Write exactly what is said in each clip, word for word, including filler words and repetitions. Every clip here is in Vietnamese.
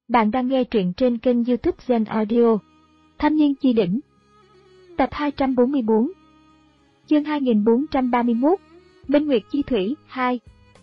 Bạn đang nghe truyện trên kênh YouTube Zen Audio. Thanh niên chi đỉnh. Tập hai trăm bốn mươi tư. Chương hai nghìn bốn trăm ba mươi mốt. Minh Nguyệt chi thủy hai.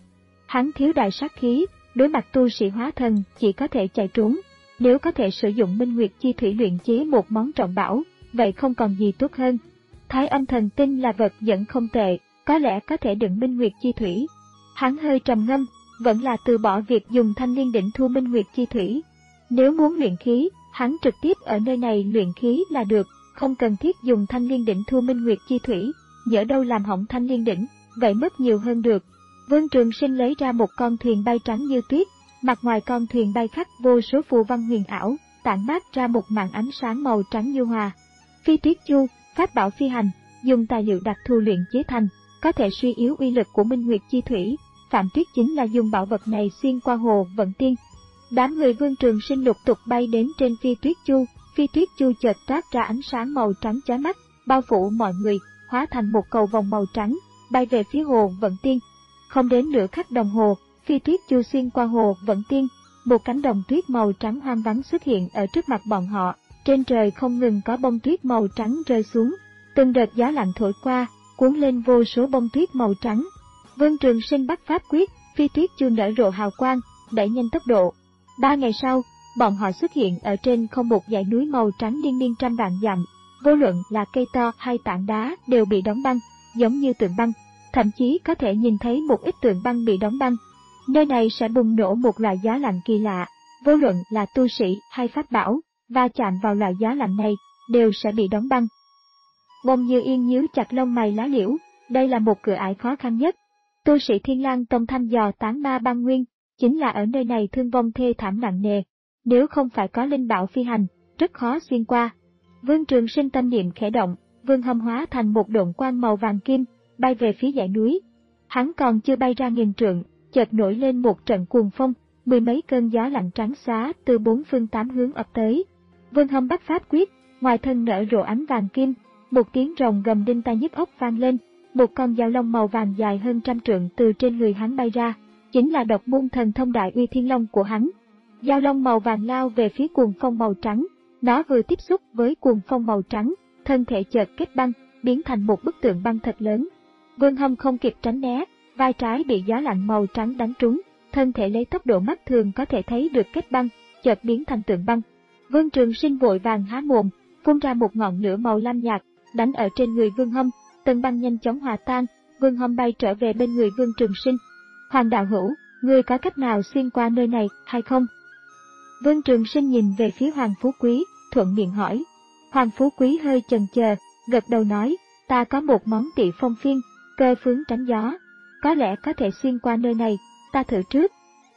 Hắn thiếu đại sát khí, đối mặt tu sĩ hóa thần chỉ có thể chạy trốn. Nếu có thể sử dụng Minh Nguyệt chi thủy luyện chế một món trọng bảo, vậy không còn gì tốt hơn. Thái âm thần tinh là vật dẫn không tệ, có lẽ có thể đựng Minh Nguyệt chi thủy. Hắn hơi trầm ngâm, vẫn là từ bỏ việc dùng thanh liên đỉnh thu Minh Nguyệt chi thủy. Nếu muốn luyện khí, hắn trực tiếp ở nơi này luyện khí là được, không cần thiết dùng thanh liên đỉnh thu Minh Nguyệt chi thủy, nhỡ đâu làm hỏng thanh liên đỉnh, vậy mất nhiều hơn được. Vương Trường Sinh lấy ra một con thuyền bay trắng như tuyết, mặt ngoài con thuyền bay khắc vô số phù văn huyền ảo, tản mát ra một màn ánh sáng màu trắng như hòa. Phi tuyết chu, pháp bảo phi hành, dùng tài liệu đặc thù luyện chế thành, có thể suy yếu uy lực của Minh Nguyệt chi thủy. Phạm Tuyết chính là dùng bảo vật này xuyên qua hồ vận tiên. Đám người Vương Trường Sinh lục tục bay đến trên phi tuyết chu, phi tuyết chu chợt toát ra ánh sáng màu trắng chói mắt, bao phủ mọi người, hóa thành một cầu vòng màu trắng, bay về phía hồ vận tiên. Không đến nửa khắc đồng hồ, phi tuyết chu xuyên qua hồ vận tiên, một cánh đồng tuyết màu trắng hoang vắng xuất hiện ở trước mặt bọn họ. Trên trời không ngừng có bông tuyết màu trắng rơi xuống, từng đợt gió lạnh thổi qua, cuốn lên vô số bông tuyết màu trắng. Vương Trường Sinh bắt pháp quyết, phi tuyết chu nở rộ hào quang, đẩy nhanh tốc độ. Ba ngày sau, bọn họ xuất hiện ở trên không một dãy núi màu trắng liên miên trăm vạn dặm. Vô luận là cây to hay tảng đá đều bị đóng băng, giống như tượng băng. Thậm chí có thể nhìn thấy một ít tượng băng bị đóng băng. Nơi này sẽ bùng nổ một loại gió lạnh kỳ lạ. Vô luận là tu sĩ hay pháp bảo, va chạm vào loại gió lạnh này, đều sẽ bị đóng băng. Bông Như Yên nhíu chặt lông mày lá liễu, đây là một cửa ải khó khăn nhất. Tu sĩ Thiên Lang Tông thăm dò tán ma băng nguyên, chính là ở nơi này thương vong thê thảm nặng nề. Nếu không phải có linh bảo phi hành, rất khó xuyên qua. Vương Trường Sinh tâm niệm khẽ động, Vương Hâm hóa thành một độn quang màu vàng kim, bay về phía dãy núi. Hắn còn chưa bay ra nghìn trượng, chợt nổi lên một trận cuồng phong, mười mấy cơn gió lạnh trắng xóa từ bốn phương tám hướng ập tới. Vương Hâm bắt pháp quyết, ngoài thân nở rộ ánh vàng kim, một tiếng rồng gầm đinh tai nhức óc vang lên. Một con dao long màu vàng dài hơn trăm trượng từ trên người hắn bay ra, chính là độc môn thần thông đại uy thiên long của hắn. Dao long màu vàng lao về phía cuồng phong màu trắng, nó vừa tiếp xúc với cuồng phong màu trắng, thân thể chợt kết băng, biến thành một bức tượng băng thật lớn. Vương Hâm không kịp tránh né, vai trái bị gió lạnh màu trắng đánh trúng, thân thể lấy tốc độ mắt thường có thể thấy được kết băng, chợt biến thành tượng băng. Vương Trường Sinh vội vàng há mồm, phun ra một ngọn lửa màu lam nhạt, đánh ở trên người Vương Hâm. Tầng băng nhanh chóng hòa tan, Vương Hâm bay trở về bên người Vương Trường Sinh. Hoàng đạo hữu, ngươi có cách nào xuyên qua nơi này hay không? Vương Trường Sinh nhìn về phía Hoàng Phú Quý, thuận miệng hỏi. Hoàng Phú Quý hơi chần chờ, gật đầu nói, ta có một món Tị Phong Phiên, cơ phướng tránh gió, có lẽ có thể xuyên qua nơi này, ta thử trước.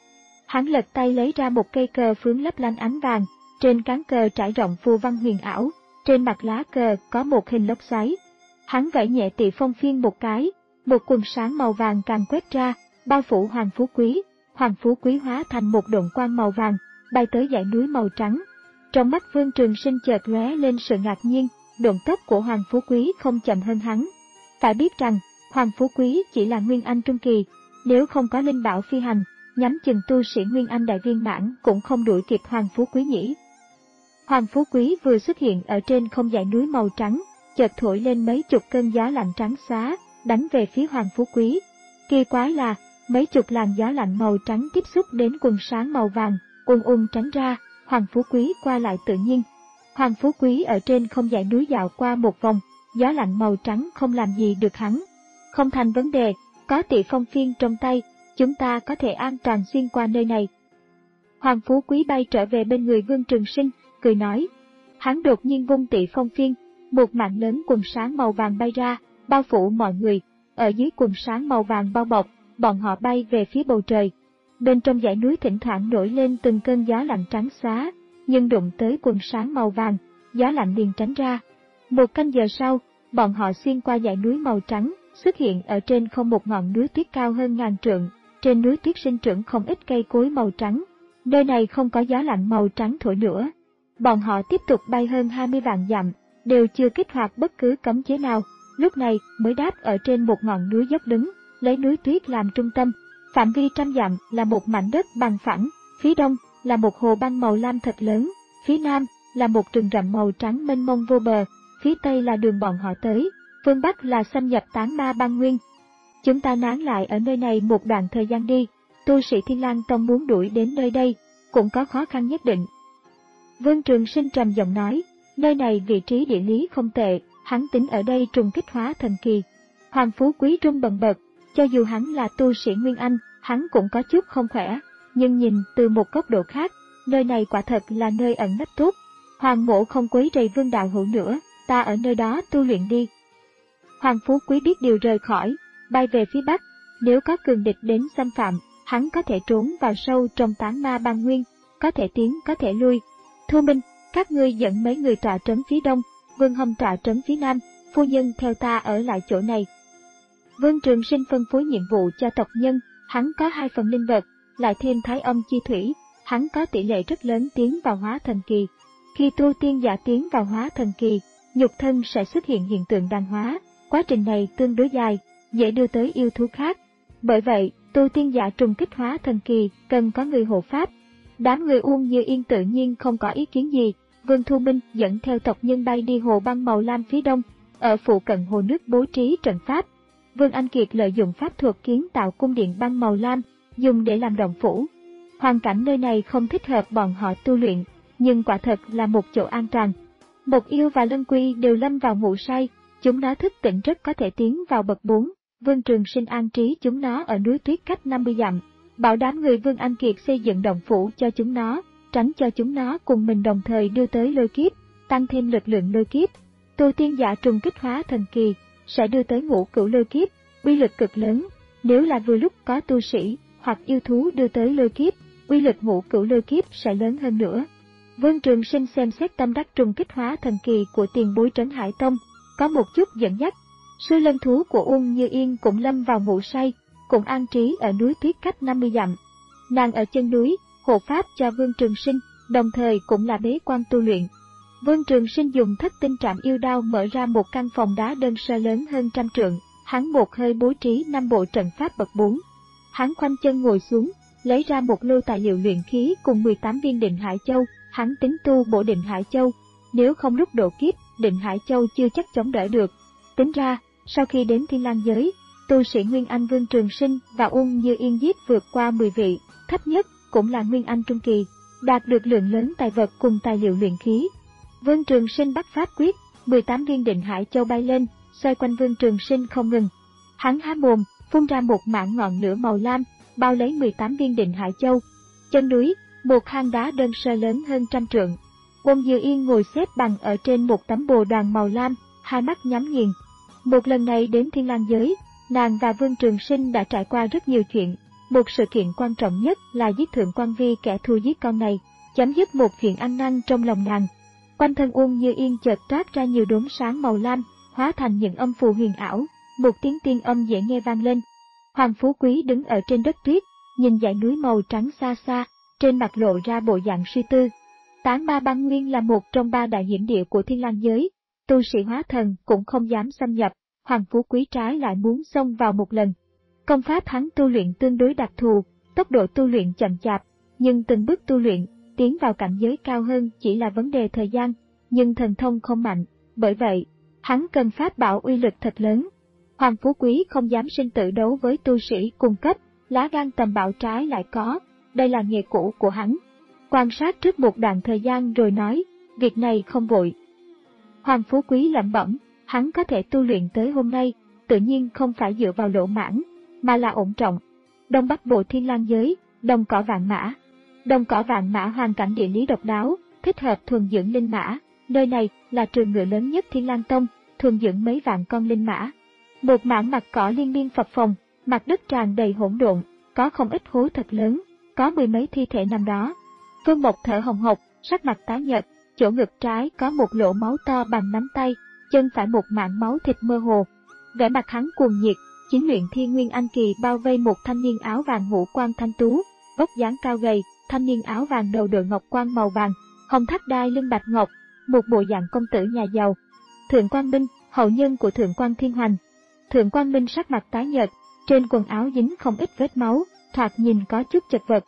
Hắn lật tay lấy ra một cây cờ phướng lấp lánh ánh vàng, trên cán cờ trải rộng phù văn huyền ảo, trên mặt lá cờ có một hình lốc xoáy. Hắn vẫy nhẹ Tị Phong Phiên một cái, một quần sáng màu vàng càng quét ra, bao phủ Hoàng Phú Quý. Hoàng Phú Quý hóa thành một độn quang màu vàng, bay tới dãy núi màu trắng. Trong mắt Vương Trường Sinh chợt lóe lên sự ngạc nhiên, độn tốc của Hoàng Phú Quý không chậm hơn hắn. Phải biết rằng, Hoàng Phú Quý chỉ là Nguyên Anh trung kỳ, nếu không có linh bảo phi hành, nhắm chừng tu sĩ Nguyên Anh đại viên mãn cũng không đuổi kịp Hoàng Phú Quý nhỉ. Hoàng Phú Quý vừa xuất hiện ở trên không dãy núi màu trắng, chợt thổi lên mấy chục cơn gió lạnh trắng xóa, đánh về phía Hoàng Phú Quý. Kỳ quái là, mấy chục làn gió lạnh màu trắng tiếp xúc đến quần sáng màu vàng, ùn ùn tránh ra, Hoàng Phú Quý qua lại tự nhiên. Hoàng Phú Quý ở trên không dãy núi dạo qua một vòng, gió lạnh màu trắng không làm gì được hắn. Không thành vấn đề, có Tị Phong Phiên trong tay, chúng ta có thể an toàn xuyên qua nơi này. Hoàng Phú Quý bay trở về bên người Vương Trường Sinh, cười nói. Hắn đột nhiên vung Tị Phong Phiên, một mảng lớn quần sáng màu vàng bay ra, bao phủ mọi người. Ở dưới quần sáng màu vàng bao bọc, bọn họ bay về phía bầu trời. Bên trong dãy núi thỉnh thoảng nổi lên từng cơn gió lạnh trắng xóa, nhưng đụng tới quần sáng màu vàng, gió lạnh liền tránh ra. Một canh giờ sau, bọn họ xuyên qua dãy núi màu trắng, xuất hiện ở trên không một ngọn núi tuyết cao hơn ngàn trượng. Trên núi tuyết sinh trưởng không ít cây cối màu trắng. Nơi này không có gió lạnh màu trắng thổi nữa. Bọn họ tiếp tục bay hơn hai mươi vạn dặm, đều chưa kích hoạt bất cứ cấm chế nào, lúc này mới đáp ở trên một ngọn núi dốc đứng, lấy núi tuyết làm trung tâm. Phạm vi trăm dặm là một mảnh đất bằng phẳng, phía đông là một hồ băng màu lam thật lớn, phía nam là một rừng rậm màu trắng mênh mông vô bờ, phía tây là đường bọn họ tới, phương bắc là xâm nhập tán ma băng nguyên. Chúng ta nán lại ở nơi này một đoạn thời gian đi, tu sĩ Thiên Lang Tông muốn đuổi đến nơi đây, cũng có khó khăn nhất định. Vương Trường Sinh trầm giọng nói, nơi này vị trí địa lý không tệ, hắn tính ở đây trùng kích hóa thần kỳ. Hoàng Phú Quý run bần bật, cho dù hắn là tu sĩ Nguyên Anh, hắn cũng có chút không khỏe, nhưng nhìn từ một góc độ khác, nơi này quả thật là nơi ẩn nấp tốt. Hoàng mỗ không quấy rầy Vương đạo hữu nữa, ta ở nơi đó tu luyện đi. Hoàng Phú Quý biết điều rời khỏi, bay về phía bắc, nếu có cường địch đến xâm phạm, hắn có thể trốn vào sâu trong tán ma băng nguyên, có thể tiến có thể lui. Thu Minh, các ngươi dẫn mấy người tọa trấn phía đông, Vương Hâm tọa trấn phía nam, phu nhân theo ta ở lại chỗ này. Vương Trường Sinh phân phối nhiệm vụ cho tộc nhân, hắn có hai phần linh vật, lại thêm thái âm chi thủy, hắn có tỷ lệ rất lớn tiến vào hóa thần kỳ. Khi tu tiên giả tiến vào hóa thần kỳ, nhục thân sẽ xuất hiện hiện tượng đàn hóa, quá trình này tương đối dài, dễ đưa tới yêu thú khác. Bởi vậy, tu tiên giả trùng kích hóa thần kỳ cần có người hộ pháp. Đám người Uông Như Yên tự nhiên không có ý kiến gì, Vương Thu Minh dẫn theo tộc nhân bay đi hồ băng màu lam phía đông, ở phụ cận hồ nước bố trí trận pháp. Vương Anh Kiệt lợi dụng pháp thuật kiến tạo cung điện băng màu lam, dùng để làm động phủ. Hoàn cảnh nơi này không thích hợp bọn họ tu luyện, nhưng quả thật là một chỗ an toàn. Mộc Yêu và Lân Quy đều lâm vào ngủ say, chúng nó thức tỉnh rất có thể tiến vào bậc bốn. Vương Trường Sinh an trí chúng nó ở núi tuyết cách năm mươi dặm, bảo đám người Vương Anh Kiệt xây dựng động phủ cho chúng nó, tránh cho chúng nó cùng mình đồng thời đưa tới lôi kiếp, tăng thêm lực lượng lôi kiếp. Tu tiên giả trùng kích hóa thần kỳ sẽ đưa tới ngũ cửu lôi kiếp, uy lực cực lớn. Nếu là vừa lúc có tu sĩ hoặc yêu thú đưa tới lôi kiếp, uy lực ngũ cửu lôi kiếp sẽ lớn hơn nữa. Vương Trường Sinh xem xét tâm đắc trùng kích hóa thần kỳ của tiền bối Trấn Hải Tông, có một chút dẫn dắt. Sư lân thú của Uông Như Yên cũng lâm vào ngủ say, cũng an trí ở núi tuyết cách năm mươi dặm. Nàng ở chân núi, hộ pháp cho Vương Trường Sinh, đồng thời cũng là bế quan tu luyện. Vương Trường Sinh dùng thất tinh trảm yêu đao mở ra một căn phòng đá đơn sơ lớn hơn trăm trượng, hắn một hơi bố trí năm bộ trận pháp bậc bốn. Hắn khoanh chân ngồi xuống, lấy ra một lô tài liệu luyện khí cùng mười tám viên định Hải Châu, hắn tính tu bổ định Hải Châu, nếu không lúc độ kiếp, định Hải Châu chưa chắc chống đỡ được. Tính ra, sau khi đến Thiên Lang giới, tu sĩ Nguyên Anh Vương Trường Sinh và Uông Như Yên giết vượt qua mười vị, thấp nhất cũng là Nguyên Anh Trung Kỳ, đạt được lượng lớn tài vật cùng tài liệu luyện khí. Vương Trường Sinh bắt pháp quyết, mười tám viên định Hải Châu bay lên, xoay quanh Vương Trường Sinh không ngừng. Hắn há mồm, phun ra một mảng ngọn lửa màu lam, bao lấy mười tám viên định Hải Châu. Chân núi, một hang đá đơn sơ lớn hơn trăm trượng. Uông Như Yên ngồi xếp bằng ở trên một tấm bồ đoàn màu lam, hai mắt nhắm nghiền. Một lần này đến Thiên Lang giới, nàng và Vương Trường Sinh đã trải qua rất nhiều chuyện. Một sự kiện quan trọng nhất là giết Thượng Quan Vi, kẻ thù giết con này, chấm dứt một chuyện ăn năn trong lòng nàng. Quanh thân Uông Như Yên chợt toát ra nhiều đốm sáng màu lam, hóa thành những âm phù huyền ảo, một tiếng tiên âm dễ nghe vang lên. Hoàng Phú Quý đứng ở trên đất tuyết, nhìn dãy núi màu trắng xa xa, trên mặt lộ ra bộ dạng suy tư. Tán Ma Băng Nguyên là một trong ba đại hiểm địa của Thiên Lang giới, tu sĩ hóa thần cũng không dám xâm nhập, Hoàng Phú Quý trái lại muốn xông vào một lần. Công pháp hắn tu luyện tương đối đặc thù, tốc độ tu luyện chậm chạp, nhưng từng bước tu luyện, tiến vào cảnh giới cao hơn chỉ là vấn đề thời gian, nhưng thần thông không mạnh, bởi vậy, hắn cần pháp bảo uy lực thật lớn. Hoàng Phú Quý không dám sinh tử đấu với tu sĩ cùng cấp, lá gan tầm bảo trái lại có, đây là nghề cũ của hắn. Quan sát trước một đoạn thời gian rồi nói, việc này không vội. Hoàng Phú Quý lẩm bẩm, hắn có thể tu luyện tới hôm nay, tự nhiên không phải dựa vào lỗ mãng, mà là ổn trọng. Đông Bắc Bộ Thiên Lang giới, đồng cỏ vạn mã. Đồng cỏ vạn mã hoàn cảnh địa lý độc đáo, thích hợp thuần dưỡng linh mã. Nơi này là trường ngựa lớn nhất Thiên Lang Tông, thuần dưỡng mấy vạn con linh mã. Một mảng mặt cỏ liên miên phập phồng, mặt đất tràn đầy hỗn độn, có không ít hố thật lớn, có mười mấy thi thể nằm đó. Vương Mộc thở hồng hộc, sắc mặt tái nhợt, chỗ ngực trái có một lỗ máu to bằng nắm tay, chân phải một mảng máu thịt mơ hồ. Vẻ mặt hắn cuồng nhiệt, chính luyện Thiên Nguyên Anh Kỳ bao vây một thanh niên áo vàng ngũ quan thanh tú, vóc dáng cao gầy, thanh niên áo vàng đầu đội ngọc quan màu vàng, hồng thắt đai lưng bạch ngọc, một bộ dạng công tử nhà giàu. Thượng Quan Minh, hậu nhân của Thượng Quan Thiên Hoành. Thượng Quan Minh sắc mặt tái nhợt, trên quần áo dính không ít vết máu, thoạt nhìn có chút chật vật.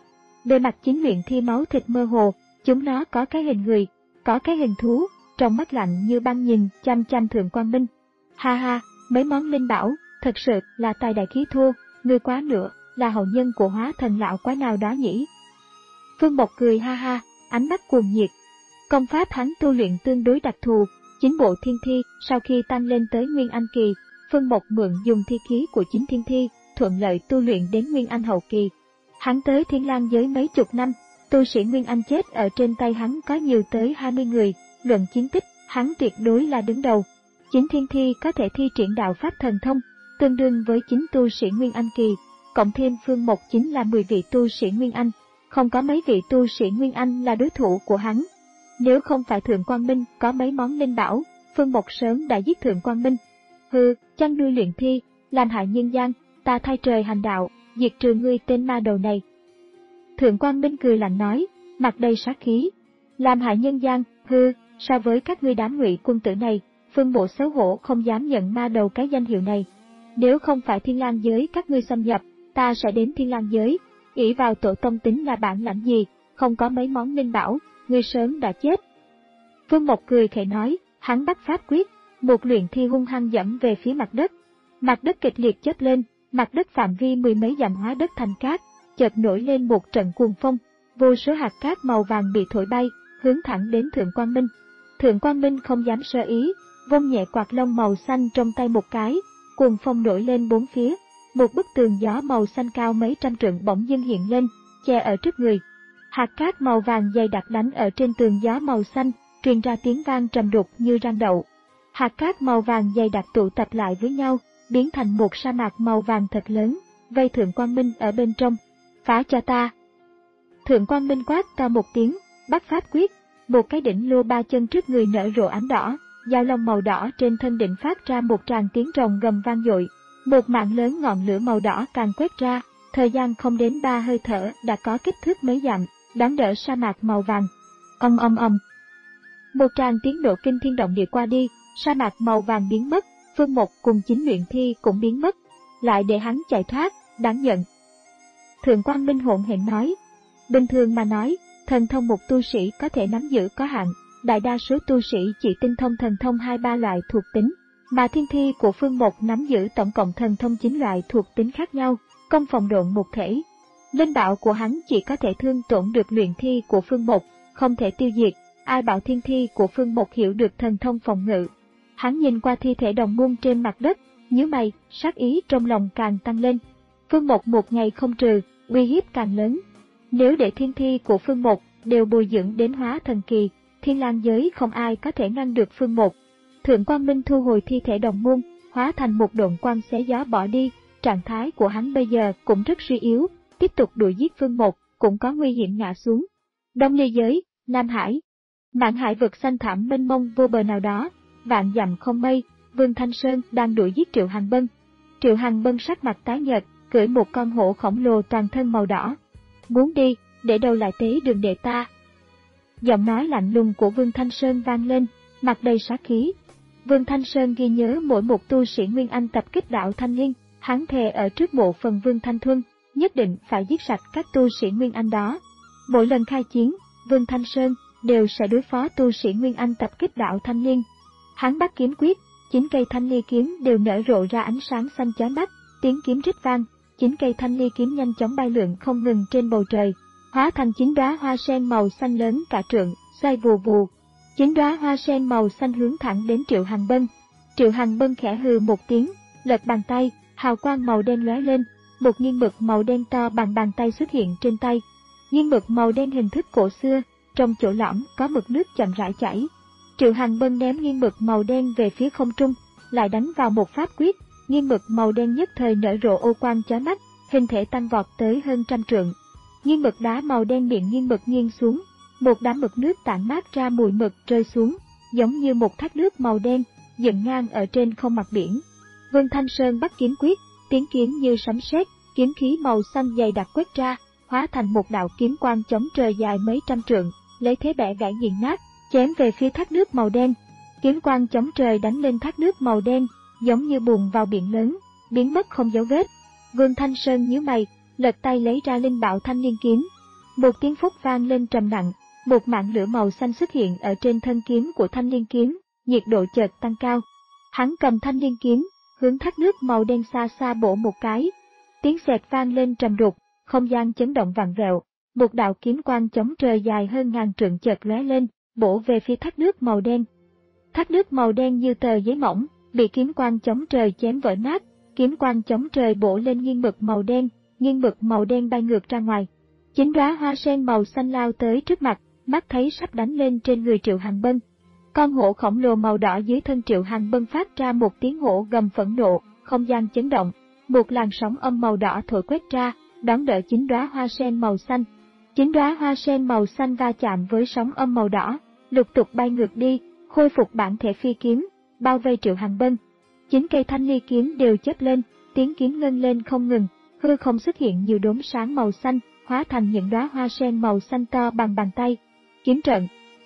Bề mặt chính luyện thi máu thịt mơ hồ, chúng nó có cái hình người, có cái hình thú, trong mắt lạnh như băng nhìn chăm chăm Thượng Quan Minh. Ha ha, mấy món linh bảo, thật sự là tài đại khí thô, ngươi quá nữa, là hậu nhân của hóa thần lão quái nào đó nhỉ? Phương Mộc cười ha ha, ánh mắt cuồng nhiệt. Công pháp hắn tu luyện tương đối đặc thù, chính bộ thiên thi, sau khi tăng lên tới Nguyên Anh kỳ, Phương Mộc mượn dùng thi khí của chính thiên thi, thuận lợi tu luyện đến Nguyên Anh hậu kỳ. Hắn tới Thiên Lang giới mấy chục năm, tu sĩ Nguyên Anh chết ở trên tay hắn có nhiều tới hai mươi người, luận chiến tích, hắn tuyệt đối là đứng đầu. Chính thiên thi có thể thi triển đạo pháp thần thông, tương đương với chính tu sĩ Nguyên Anh kỳ, cộng thêm Phương Mộc chính là mười vị tu sĩ Nguyên Anh, không có mấy vị tu sĩ Nguyên Anh là đối thủ của hắn. Nếu không phải Thượng Quan Minh có mấy món linh bảo, Phương Mộc sớm đã giết Thượng Quan Minh. Hừ, chăn nuôi luyện thi, làm hại nhân gian, ta thay trời hành đạo, diệt trừ ngươi tên ma đầu này. Thượng Quan Minh cười lạnh nói, mặt đầy sát khí. Làm hại nhân gian, hư, so với các ngươi đám ngụy quân tử này, Phương Bộ xấu hổ không dám nhận ma đầu cái danh hiệu này. Nếu không phải Thiên Lang giới các ngươi xâm nhập, ta sẽ đến Thiên Lang giới, ỷ vào tổ tông tính là bản lãnh gì, không có mấy món linh bảo, ngươi sớm đã chết. Phương Mộc cười khẩy nói, hắn bắt pháp quyết, một luyện thi hung hăng dẫm về phía mặt đất. Mặt đất kịch liệt chớp lên, mặt đất phạm vi mười mấy dặm hóa đất thành cát, chợt nổi lên một trận cuồng phong, vô số hạt cát màu vàng bị thổi bay, hướng thẳng đến Thượng Quan Minh. Thượng Quan Minh không dám sơ ý, vung nhẹ quạt lông màu xanh trong tay một cái, cuồng phong nổi lên bốn phía, một bức tường gió màu xanh cao mấy trăm trượng bỗng dưng hiện lên, che ở trước người. Hạt cát màu vàng dày đặc đánh ở trên tường gió màu xanh, truyền ra tiếng vang trầm đục như rang đậu. Hạt cát màu vàng dày đặc tụ tập lại với nhau, biến thành một sa mạc màu vàng thật lớn, vây Thượng Quan Minh ở bên trong. Phá cho ta! Thượng Quan Minh quát cao một tiếng, bắt pháp quyết, một cái đỉnh lô ba chân trước người nở rộ ánh đỏ, dao long màu đỏ trên thân đỉnh phát ra một tràng tiếng rồng gầm vang dội, một mạng lớn ngọn lửa màu đỏ càng quét ra, thời gian không đến ba hơi thở đã có kích thước mấy dặm, đón đỡ sa mạc màu vàng. Ong ong ong. Một tràng tiếng nổ kinh thiên động địa qua đi, sa mạc màu vàng biến mất, Phương Mộc cùng chính luyện thi cũng biến mất, lại để hắn chạy thoát, đáng giận. Thượng Quan Minh hỗn hển nói, bình thường mà nói, thần thông một tu sĩ có thể nắm giữ có hạn, đại đa số tu sĩ chỉ tinh thông thần thông hai ba loại thuộc tính, mà thiên thi của Phương Mộc nắm giữ tổng cộng thần thông chín loại thuộc tính khác nhau, công phòng độn một thể. Linh bảo của hắn chỉ có thể thương tổn được luyện thi của Phương Mộc, không thể tiêu diệt. Ai bảo thiên thi của Phương Mộc hiểu được thần thông phòng ngự. Hắn nhìn qua thi thể đồng môn trên mặt đất, nhíu mày, sát ý trong lòng càng tăng lên. Phương Mộc một ngày không trừ, uy hiếp càng lớn. Nếu để thiên thi của Phương Mộc đều bồi dưỡng đến hóa thần kỳ, Thiên Lang giới không ai có thể ngăn được Phương Mộc. Thượng Quan Minh thu hồi thi thể đồng môn, hóa thành một độn quang xé gió bỏ đi. Trạng thái của hắn bây giờ cũng rất suy yếu, tiếp tục đuổi giết Phương Mộc cũng có nguy hiểm ngã xuống. Đông Ly giới, Nam Hải. Mạn hải vực xanh thẳm mênh mông vô bờ nào đó, vạn dặm không mây, Vương Thanh Sơn đang đuổi giết Triệu Hằng Bân. Triệu Hằng Bân sắc mặt tái nhợt, cưỡi một con hổ khổng lồ toàn thân màu đỏ. Muốn đi, để đâu lại tế đường đệ ta. Giọng nói lạnh lùng của Vương Thanh Sơn vang lên, mặt đầy sát khí. Vương Thanh Sơn ghi nhớ mỗi một tu sĩ Nguyên Anh tập kích đạo Thanh Liên, hắn thề ở trước mộ phần Vương Thanh Thuân, nhất định phải giết sạch các tu sĩ Nguyên Anh đó. Mỗi lần khai chiến, Vương Thanh Sơn đều sẽ đối phó tu sĩ Nguyên Anh tập kích đạo Thanh Liên. Hắn bắt kiếm quyết, chín cây thanh ly kiếm đều nở rộ ra ánh sáng xanh chói mắt, tiếng kiếm rít vang, chín cây thanh ly kiếm nhanh chóng bay lượn không ngừng trên bầu trời, hóa thành chín đóa hoa sen màu xanh lớn cả trượng, xoay vù vù. Chín đóa hoa sen màu xanh hướng thẳng đến Triệu Hằng Bân. Triệu Hằng Bân khẽ hừ một tiếng, lật bàn tay, hào quang màu đen lóe lên, một nghiêng mực màu đen to bằng bàn tay xuất hiện trên tay. Nghiêng mực màu đen hình thức cổ xưa, trong chỗ lõm có mực nước chậm rãi chảy. Triệu Hằng Bân ném nghiêng mực màu đen về phía không trung, lại đánh vào một pháp quyết, nghiêng mực màu đen nhất thời nở rộ ô quang chói mắt, hình thể tăng vọt tới hơn trăm trượng. Nghiêng mực đá màu đen miệng nghiêng mực nghiêng xuống, một đám mực nước tản mát ra mùi mực rơi xuống, giống như một thác nước màu đen dựng ngang ở trên không mặt biển. Vương Thanh Sơn bắt kiếm quyết, tiếng kiếm như sấm sét, kiếm khí màu xanh dày đặc quét ra, hóa thành một đạo kiếm quang chống trời dài mấy trăm trượng, lấy thế bẻ gãy nghiền nát, chém về phía thác nước màu đen. Kiếm quang chống trời đánh lên thác nước màu đen, giống như bùn vào biển lớn, biến mất không dấu vết. Vương Thanh Sơn nhíu mày, lật tay lấy ra linh bảo Thanh Liên kiếm. Một tiếng phúc vang lên trầm nặng, một mảng lửa màu xanh xuất hiện ở trên thân kiếm của thanh liên kiếm, nhiệt độ chợt tăng cao. Hắn cầm thanh liên kiếm, hướng thác nước màu đen xa xa bổ một cái. Tiếng xẹt vang lên trầm đục, không gian chấn động vặn vẹo, một đạo kiếm quang chống trời dài hơn ngàn trượng chợt lóe lên, bổ về phía thác nước màu đen. Thác nước màu đen như tờ giấy mỏng, bị kiếm quang chống trời chém vỡ nát, kiếm quang chống trời bổ lên nghiêng mực màu đen, nghiêng mực màu đen bay ngược ra ngoài. Chín đóa hoa sen màu xanh lao tới trước mặt, mắt thấy sắp đánh lên trên người Triệu Hằng Bân. Con hổ khổng lồ màu đỏ dưới thân Triệu Hằng Bân phát ra một tiếng hổ gầm phẫn nộ, không gian chấn động, một làn sóng âm màu đỏ thổi quét ra, đón đỡ chín đóa hoa sen màu xanh. Chín đóa hoa sen màu xanh va chạm với sóng âm màu đỏ, lục tục bay ngược đi, khôi phục bản thể phi kiếm, bao vây Triệu Hằng Bân. Chín cây thanh ly kiếm đều chớp lên, tiếng kiếm ngân lên không ngừng, hư không xuất hiện nhiều đốm sáng màu xanh, hóa thành những đóa hoa sen màu xanh to bằng bàn tay. Kiếm trận.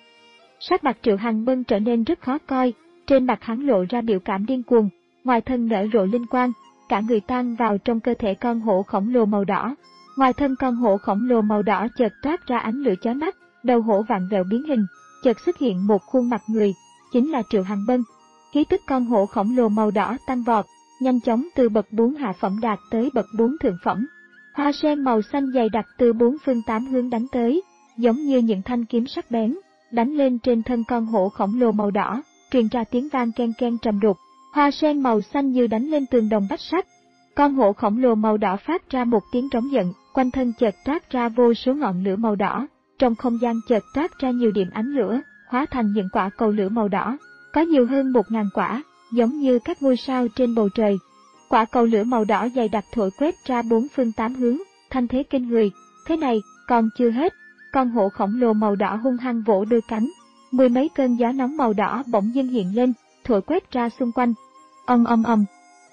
Sắc mặt Triệu Hằng Bân trở nên rất khó coi, trên mặt hắn lộ ra biểu cảm điên cuồng, ngoài thân nở rộ linh quang, cả người tan vào trong cơ thể con hổ khổng lồ màu đỏ. Ngoài thân con hổ khổng lồ màu đỏ chợt toát ra ánh lửa chói mắt, đầu hổ vặn vẹo biến hình, chợt xuất hiện một khuôn mặt người, chính là Triệu Hằng Bân. Khí tức con hổ khổng lồ màu đỏ tăng vọt, nhanh chóng từ bậc bốn hạ phẩm đạt tới bậc bốn thượng phẩm. Hoa sen màu xanh dày đặc từ bốn phương tám hướng đánh tới, giống như những thanh kiếm sắc bén, đánh lên trên thân con hổ khổng lồ màu đỏ, truyền ra tiếng vang ken ken trầm đục. Hoa sen màu xanh như đánh lên tường đồng bách sắt. Con hổ khổng lồ màu đỏ phát ra một tiếng trống giận, quanh thân chợt toát ra vô số ngọn lửa màu đỏ, trong không gian chợt toát ra nhiều điểm ánh lửa, hóa thành những quả cầu lửa màu đỏ, có nhiều hơn một ngàn quả, giống như các ngôi sao trên bầu trời. Quả cầu lửa màu đỏ dày đặc thổi quét ra bốn phương tám hướng, thanh thế kinh người. Thế này, còn chưa hết, con hổ khổng lồ màu đỏ hung hăng vỗ đôi cánh, mười mấy cơn gió nóng màu đỏ bỗng dưng hiện lên, thổi quét ra xung quanh. Ầm ầm ầm.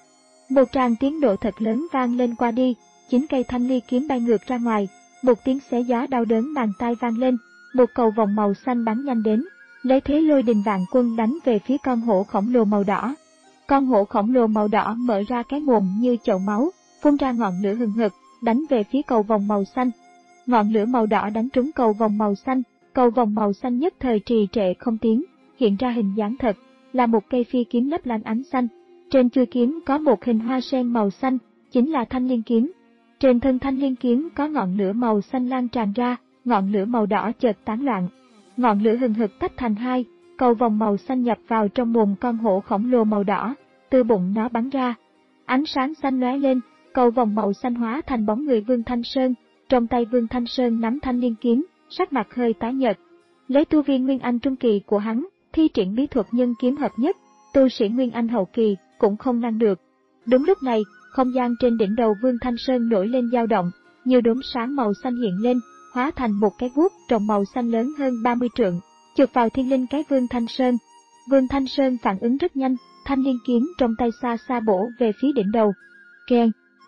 Một tràng tiếng nổ thật lớn vang lên qua đi, chín cây thanh ly kiếm bay ngược ra ngoài, một tiếng xé gió đau đớn màng tai vang lên, một cầu vòng màu xanh bắn nhanh đến, lấy thế lôi đình vạn quân đánh về phía con hổ khổng lồ màu đỏ. Con hổ khổng lồ màu đỏ mở ra cái mồm như chậu máu, phun ra ngọn lửa hừng hực, đánh về phía cầu vòng màu xanh. Ngọn lửa màu đỏ đánh trúng cầu vòng màu xanh, cầu vòng màu xanh nhất thời trì trệ không tiến, hiện ra hình dáng thật, là một cây phi kiếm lấp lánh ánh xanh. Trên chuôi kiếm có một hình hoa sen màu xanh, chính là thanh liên kiếm. Trên thân thanh liên kiếm có ngọn lửa màu xanh lan tràn ra, ngọn lửa màu đỏ chợt tán loạn. Ngọn lửa hừng hực tách thành hai, cầu vòng màu xanh nhập vào trong mồm con hổ khổng lồ màu đỏ, từ bụng nó bắn ra. Ánh sáng xanh lóe lên, cầu vòng màu xanh hóa thành bóng người Vương Thanh Sơn, trong tay Vương Thanh Sơn nắm thanh liên kiếm, sắc mặt hơi tái nhợt. Lấy tu vi Nguyên Anh trung kỳ của hắn, thi triển bí thuật nhân kiếm hợp nhất, tu sĩ Nguyên Anh hậu kỳ cũng không ngăn được. Đúng lúc này, không gian trên đỉnh đầu Vương Thanh Sơn nổi lên dao động, nhiều đốm sáng màu xanh hiện lên, hóa thành một cái vuốt trồng màu xanh lớn hơn ba mươi trượng, chụp vào thiên linh cái Vương Thanh Sơn. Vương Thanh Sơn phản ứng rất nhanh, thanh liên kiếm trong tay xa xa bổ về phía đỉnh đầu. Keng!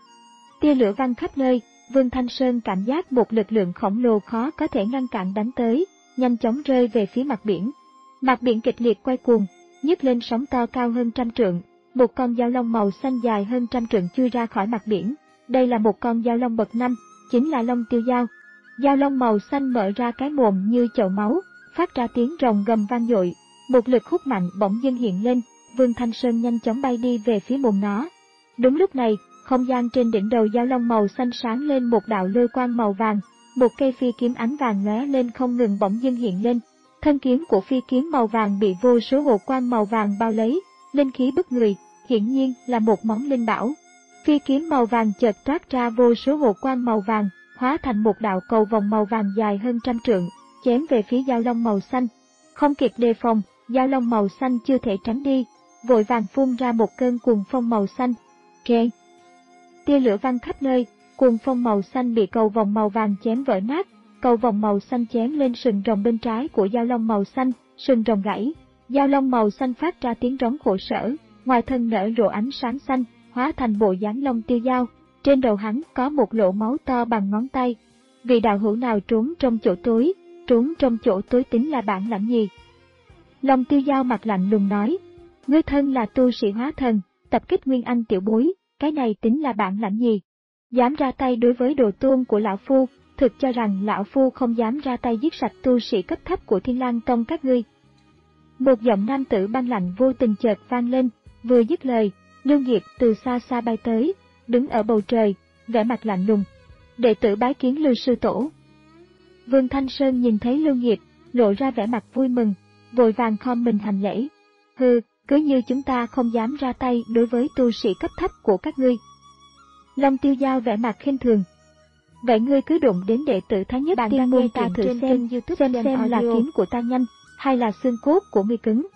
Tia lửa văng khắp nơi, Vương Thanh Sơn cảm giác một lực lượng khổng lồ khó có thể ngăn cản đánh tới, nhanh chóng rơi về phía mặt biển. Mặt biển kịch liệt quay cuồng, nhấc lên sóng to cao hơn trăm trượng, một con dao long màu xanh dài hơn trăm trượng chui ra khỏi mặt biển. Đây là một con dao long bậc năm, chính là long tiêu dao. Dao long màu xanh mở ra cái mồm như chậu máu, phát ra tiếng rồng gầm vang dội, một lực hút mạnh bỗng dưng hiện lên, Vương Thanh Sơn nhanh chóng bay đi về phía mồm nó. Đúng lúc này, không gian trên đỉnh đầu dao long màu xanh sáng lên một đạo lôi quang màu vàng, một cây phi kiếm ánh vàng lóe lên không ngừng bỗng dưng hiện lên. Thân kiếm của phi kiếm màu vàng bị vô số hồ quang màu vàng bao lấy, linh khí bức người, hiển nhiên là một món linh bảo. Phi kiếm màu vàng chợt toát ra vô số hồ quang màu vàng, hóa thành một đạo cầu vòng màu vàng dài hơn trăm trượng, chém về phía dao long màu xanh. Không kịp đề phòng, dao long màu xanh chưa thể tránh đi, vội vàng phun ra một cơn cuồng phong màu xanh. Keng! Tia lửa văng khắp nơi, cuồng phong màu xanh bị cầu vòng màu vàng chém vỡ nát, cầu vòng màu xanh chém lên sừng rồng bên trái của dao long màu xanh, sừng rồng gãy. Dao long màu xanh phát ra tiếng rống khổ sở, ngoài thân nở rộ ánh sáng xanh, hóa thành bộ dáng long tiêu dao. Trên đầu hắn có một lỗ máu to bằng ngón tay. Vị đạo hữu nào trốn trong chỗ tối, trốn trong chỗ tối tính là bản lãnh gì? Long tiêu dao mặt lạnh lùng nói, ngươi thân là tu sĩ hóa thần, tập kích Nguyên Anh tiểu bối, cái này tính là bản lãnh gì? Dám ra tay đối với đồ tôn của lão phu, thực cho rằng lão phu không dám ra tay giết sạch tu sĩ cấp thấp của Thiên Lang Tông các ngươi. Một giọng nam tử băng lạnh vô tình chợt vang lên, vừa dứt lời, Lưu Nghiệp từ xa xa bay tới, đứng ở bầu trời, vẻ mặt lạnh lùng. Đệ tử bái kiến Lưu sư tổ. Vương Thanh Sơn nhìn thấy Lưu Nghiệp, lộ ra vẻ mặt vui mừng, vội vàng khom mình hành lễ. Hừ, cứ như chúng ta không dám ra tay đối với tu sĩ cấp thấp của các ngươi. Long Tiêu Giao vẻ mặt khinh thường. Vậy ngươi cứ đụng đến đệ tử Thái Nhất Tiên Môn ta thử xem, xem, xem, xem là kiếm của ta nhanh, hay là xương cốt của ngươi cứng.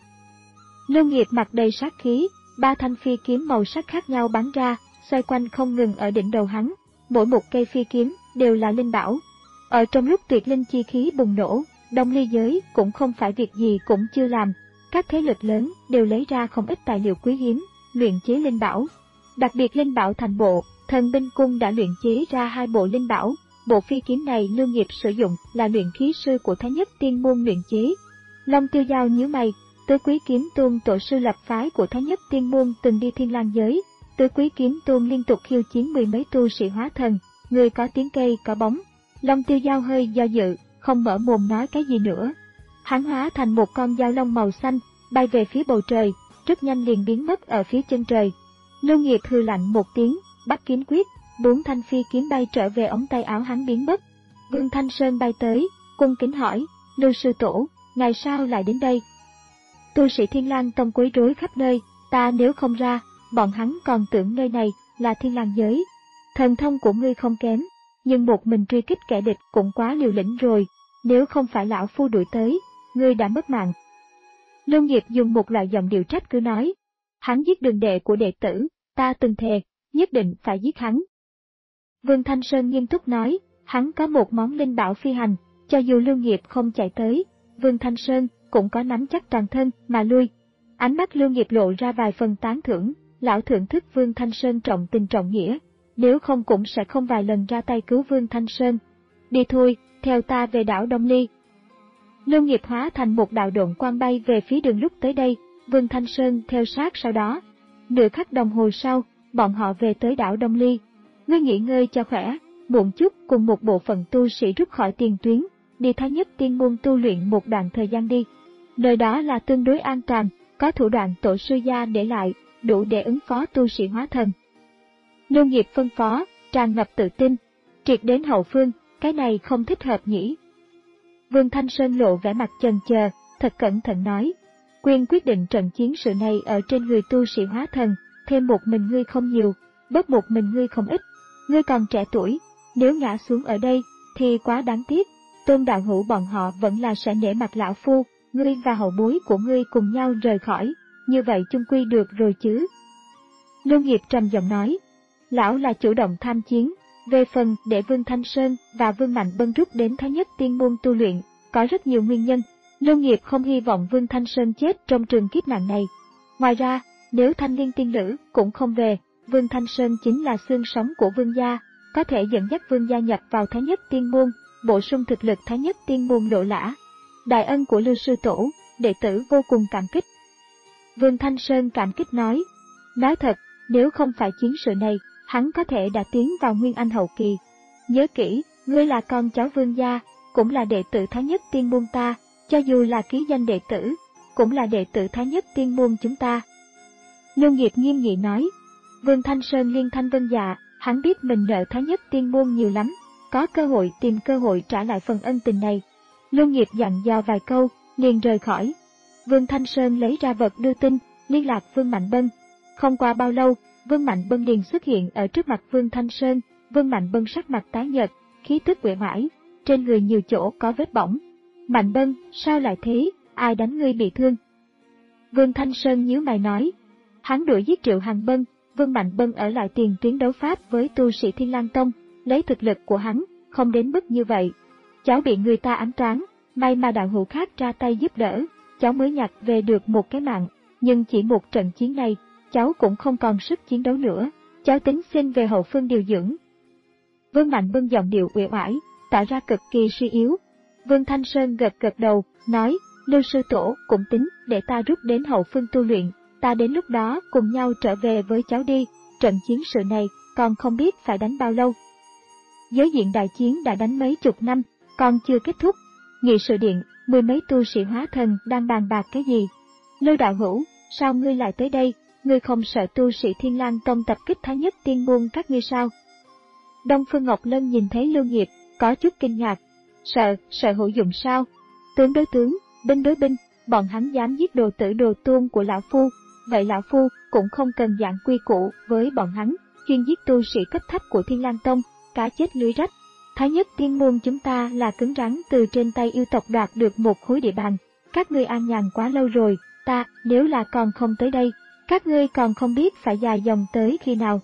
Lưu Nghiệp mặt đầy sát khí, ba thanh phi kiếm màu sắc khác nhau bắn ra, xoay quanh không ngừng ở đỉnh đầu hắn, mỗi một cây phi kiếm đều là linh bảo. Ở trong lúc tuyệt linh chi khí bùng nổ, Đông Ly giới cũng không phải việc gì cũng chưa làm, các thế lực lớn đều lấy ra không ít tài liệu quý hiếm, luyện chế linh bảo. Đặc biệt linh bảo thành bộ, Thần Binh Cung đã luyện chế ra hai bộ linh bảo, bộ phi kiếm này Lưu Nghiệp sử dụng là luyện khí sư của Thái Nhất Tiên Môn luyện chế. Long Tiêu Giao nhíu mày, Tứ Quý Kiếm Tôn tổ sư lập phái của Thái Nhất Tiên Môn từng đi Thiên Lang giới, Tứ Quý Kiếm Tôn liên tục khiêu chiến mười mấy tu sĩ hóa thần, người có tiếng cây có bóng. Long Tiêu Giao hơi do dự, không mở mồm nói cái gì nữa. Hắn hóa thành một con dao long màu xanh, bay về phía bầu trời, rất nhanh liền biến mất ở phía chân trời. Lưu Nghiệp hừ lạnh một tiếng, bắt kiếm quyết, bốn thanh phi kiếm bay trở về ống tay áo hắn biến mất. Vương Thanh Sơn bay tới, cung kính hỏi, Lưu sư tổ, ngày sao lại đến đây? Tu sĩ Thiên Lang Tông quấy rối khắp nơi, ta nếu không ra, bọn hắn còn tưởng nơi này là Thiên Lang giới. Thần thông của ngươi không kém, nhưng một mình truy kích kẻ địch cũng quá liều lĩnh rồi, nếu không phải lão phu đuổi tới, ngươi đã mất mạng. Lưu Nghiệp dùng một loại giọng điệu trách cứ nói, hắn giết đường đệ của đệ tử, ta từng thề, nhất định phải giết hắn. Vương Thanh Sơn nghiêm túc nói, hắn có một món linh bảo phi hành, cho dù Lưu Nghiệp không chạy tới, Vương Thanh Sơn cũng có nắm chắc toàn thân mà lui. Ánh mắt Lưu Nghiệp lộ ra vài phần tán thưởng, lão thưởng thức Vương Thanh Sơn trọng tình trọng nghĩa, nếu không cũng sẽ không vài lần ra tay cứu Vương Thanh Sơn. Đi thôi, theo ta về đảo Đông Ly. Lưu Nghiệp hóa thành một đạo độn quang bay về phía đường lúc tới đây, Vương Thanh Sơn theo sát sau đó. Nửa khắc đồng hồ sau, bọn họ về tới đảo Đông Ly. Ngươi nghỉ ngơi cho khỏe, muộn chút cùng một bộ phận tu sĩ rút khỏi tiền tuyến, đi Thái Nhất Tiên Môn tu luyện một đoạn thời gian đi. Nơi đó là tương đối an toàn, có thủ đoạn tổ sư gia để lại, đủ để ứng phó tu sĩ hóa thần. Lưu Nghiệp phân phó, tràn ngập tự tin, triệt đến hậu phương, cái này không thích hợp nhỉ. Vương Thanh Sơn lộ vẻ mặt chần chờ, thật cẩn thận nói, quyền quyết định trận chiến sự này ở trên người tu sĩ hóa thần, thêm một mình ngươi không nhiều, bớt một mình ngươi không ít, ngươi còn trẻ tuổi, nếu ngã xuống ở đây, thì quá đáng tiếc, Tôn đạo hữu bọn họ vẫn là sẽ nể mặt lão phu, ngươi và hậu bối của ngươi cùng nhau rời khỏi, như vậy chung quy được rồi chứ. Lưu Nghiệp trầm giọng nói, lão là chủ động tham chiến, về phần để Vương Thanh Sơn và Vương Mạnh Bân rút đến Thái Nhất Tiên Môn tu luyện, có rất nhiều nguyên nhân, Lưu Nghiệp không hy vọng Vương Thanh Sơn chết trong trường kiếp nạn này. Ngoài ra, nếu Thanh Liên tiên nữ cũng không về, Vương Thanh Sơn chính là xương sống của Vương gia, có thể dẫn dắt Vương gia nhập vào Thái Nhất Tiên Môn, bổ sung thực lực Thái Nhất Tiên Môn lộ lã. Đại ân của Lưu sư tổ, đệ tử vô cùng cảm kích. Vương Thanh Sơn cảm kích nói, nói thật, nếu không phải chiến sự này, hắn có thể đã tiến vào Nguyên Anh hậu kỳ. Nhớ kỹ, ngươi là con cháu Vương gia, cũng là đệ tử Thái Nhất Tiên Môn ta, cho dù là ký danh đệ tử, cũng là đệ tử Thái Nhất Tiên Môn chúng ta. Lưu Nghiệp nghiêm nghị nói. Vương Thanh Sơn liên thanh vân dạ, hắn biết mình nợ Thái Nhất Tiên Môn nhiều lắm, có cơ hội tìm cơ hội trả lại phần ân tình này. Lưu Nghiệp dặn dò vài câu, liền rời khỏi. Vương Thanh Sơn lấy ra vật đưa tin, liên lạc Vương Mạnh Bân. Không qua bao lâu, Vương Mạnh Bân liền xuất hiện ở trước mặt Vương Thanh Sơn. Vương Mạnh Bân sắc mặt tái nhợt, khí tức uể oải, trên người nhiều chỗ có vết bỏng. Mạnh Bân, sao lại thế, ai đánh ngươi bị thương? Vương Thanh Sơn nhíu mày nói, hắn đuổi giết Triệu Hằng Bân. Vương Mạnh Bân ở lại tiền tuyến đấu pháp với tu sĩ Thiên Lang Tông, lấy thực lực của hắn, không đến mức như vậy. Cháu bị người ta ám toán, may mà đạo hữu khác ra tay giúp đỡ, cháu mới nhặt về được một cái mạng, nhưng chỉ một trận chiến này, cháu cũng không còn sức chiến đấu nữa, cháu tính xin về hậu phương điều dưỡng. Vương Mạnh Bân giọng điệu uể oải, tỏ ra cực kỳ suy yếu. Vương Thanh Sơn gật gật đầu, nói, Lưu sư tổ cũng tính để ta rút đến hậu phương tu luyện. Ta đến lúc đó cùng nhau trở về với cháu đi, trận chiến sự này còn không biết phải đánh bao lâu. Giới diện đại chiến đã đánh mấy chục năm, còn chưa kết thúc. Nghị sự điện, mười mấy tu sĩ hóa thần đang bàn bạc cái gì? Lôi đạo hữu, sao ngươi lại tới đây? Ngươi không sợ tu sĩ Thiên Lang Tông tập kích Thái Nhất Tiên Môn các ngươi sao? Đông Phương Ngọc Lân nhìn thấy Lưu Nghiệp, có chút kinh ngạc. Sợ, sợ hữu dụng sao? Tướng đối tướng, binh đối binh, bọn hắn dám giết đồ tử đồ tôn của lão phu. Vậy lão phu cũng không cần giảng quy củ với bọn hắn, chuyên giết tu sĩ cấp thấp của Thiên Lang Tông, cá chết lưới rách. Thái Nhất Tiên Môn chúng ta là cứng rắn từ trên tay yêu tộc đoạt được một khối địa bàn. Các ngươi an nhàn quá lâu rồi, ta, nếu là còn không tới đây, các ngươi còn không biết phải dài dòng tới khi nào.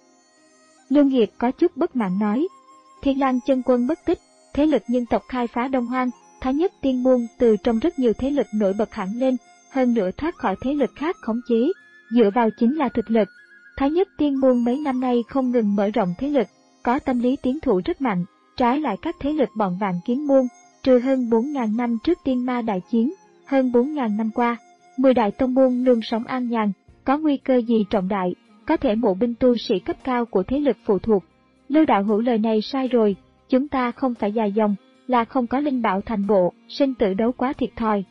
Lưu Nghiệp có chút bất mãn nói. Thiên Lang chân quân mất tích, thế lực nhân tộc khai phá Đông Hoang, Thái Nhất Tiên Môn từ trong rất nhiều thế lực nổi bật hẳn lên, hơn nữa thoát khỏi thế lực khác khống chế, dựa vào chính là thực lực. Thái Nhất Tiên Môn mấy năm nay không ngừng mở rộng thế lực, có tâm lý tiến thủ rất mạnh, trái lại các thế lực bọn Vạn Kiếm Môn, trừ hơn bốn nghìn năm trước Tiên Ma đại chiến, hơn bốn nghìn năm qua, mười đại tông môn luôn sống an nhàn, có nguy cơ gì trọng đại, có thể mộ binh tu sĩ cấp cao của thế lực phụ thuộc. Lưu đạo hữu lời này sai rồi, chúng ta không phải dài dòng, là không có linh bảo thành bộ, sinh tử đấu quá thiệt thòi.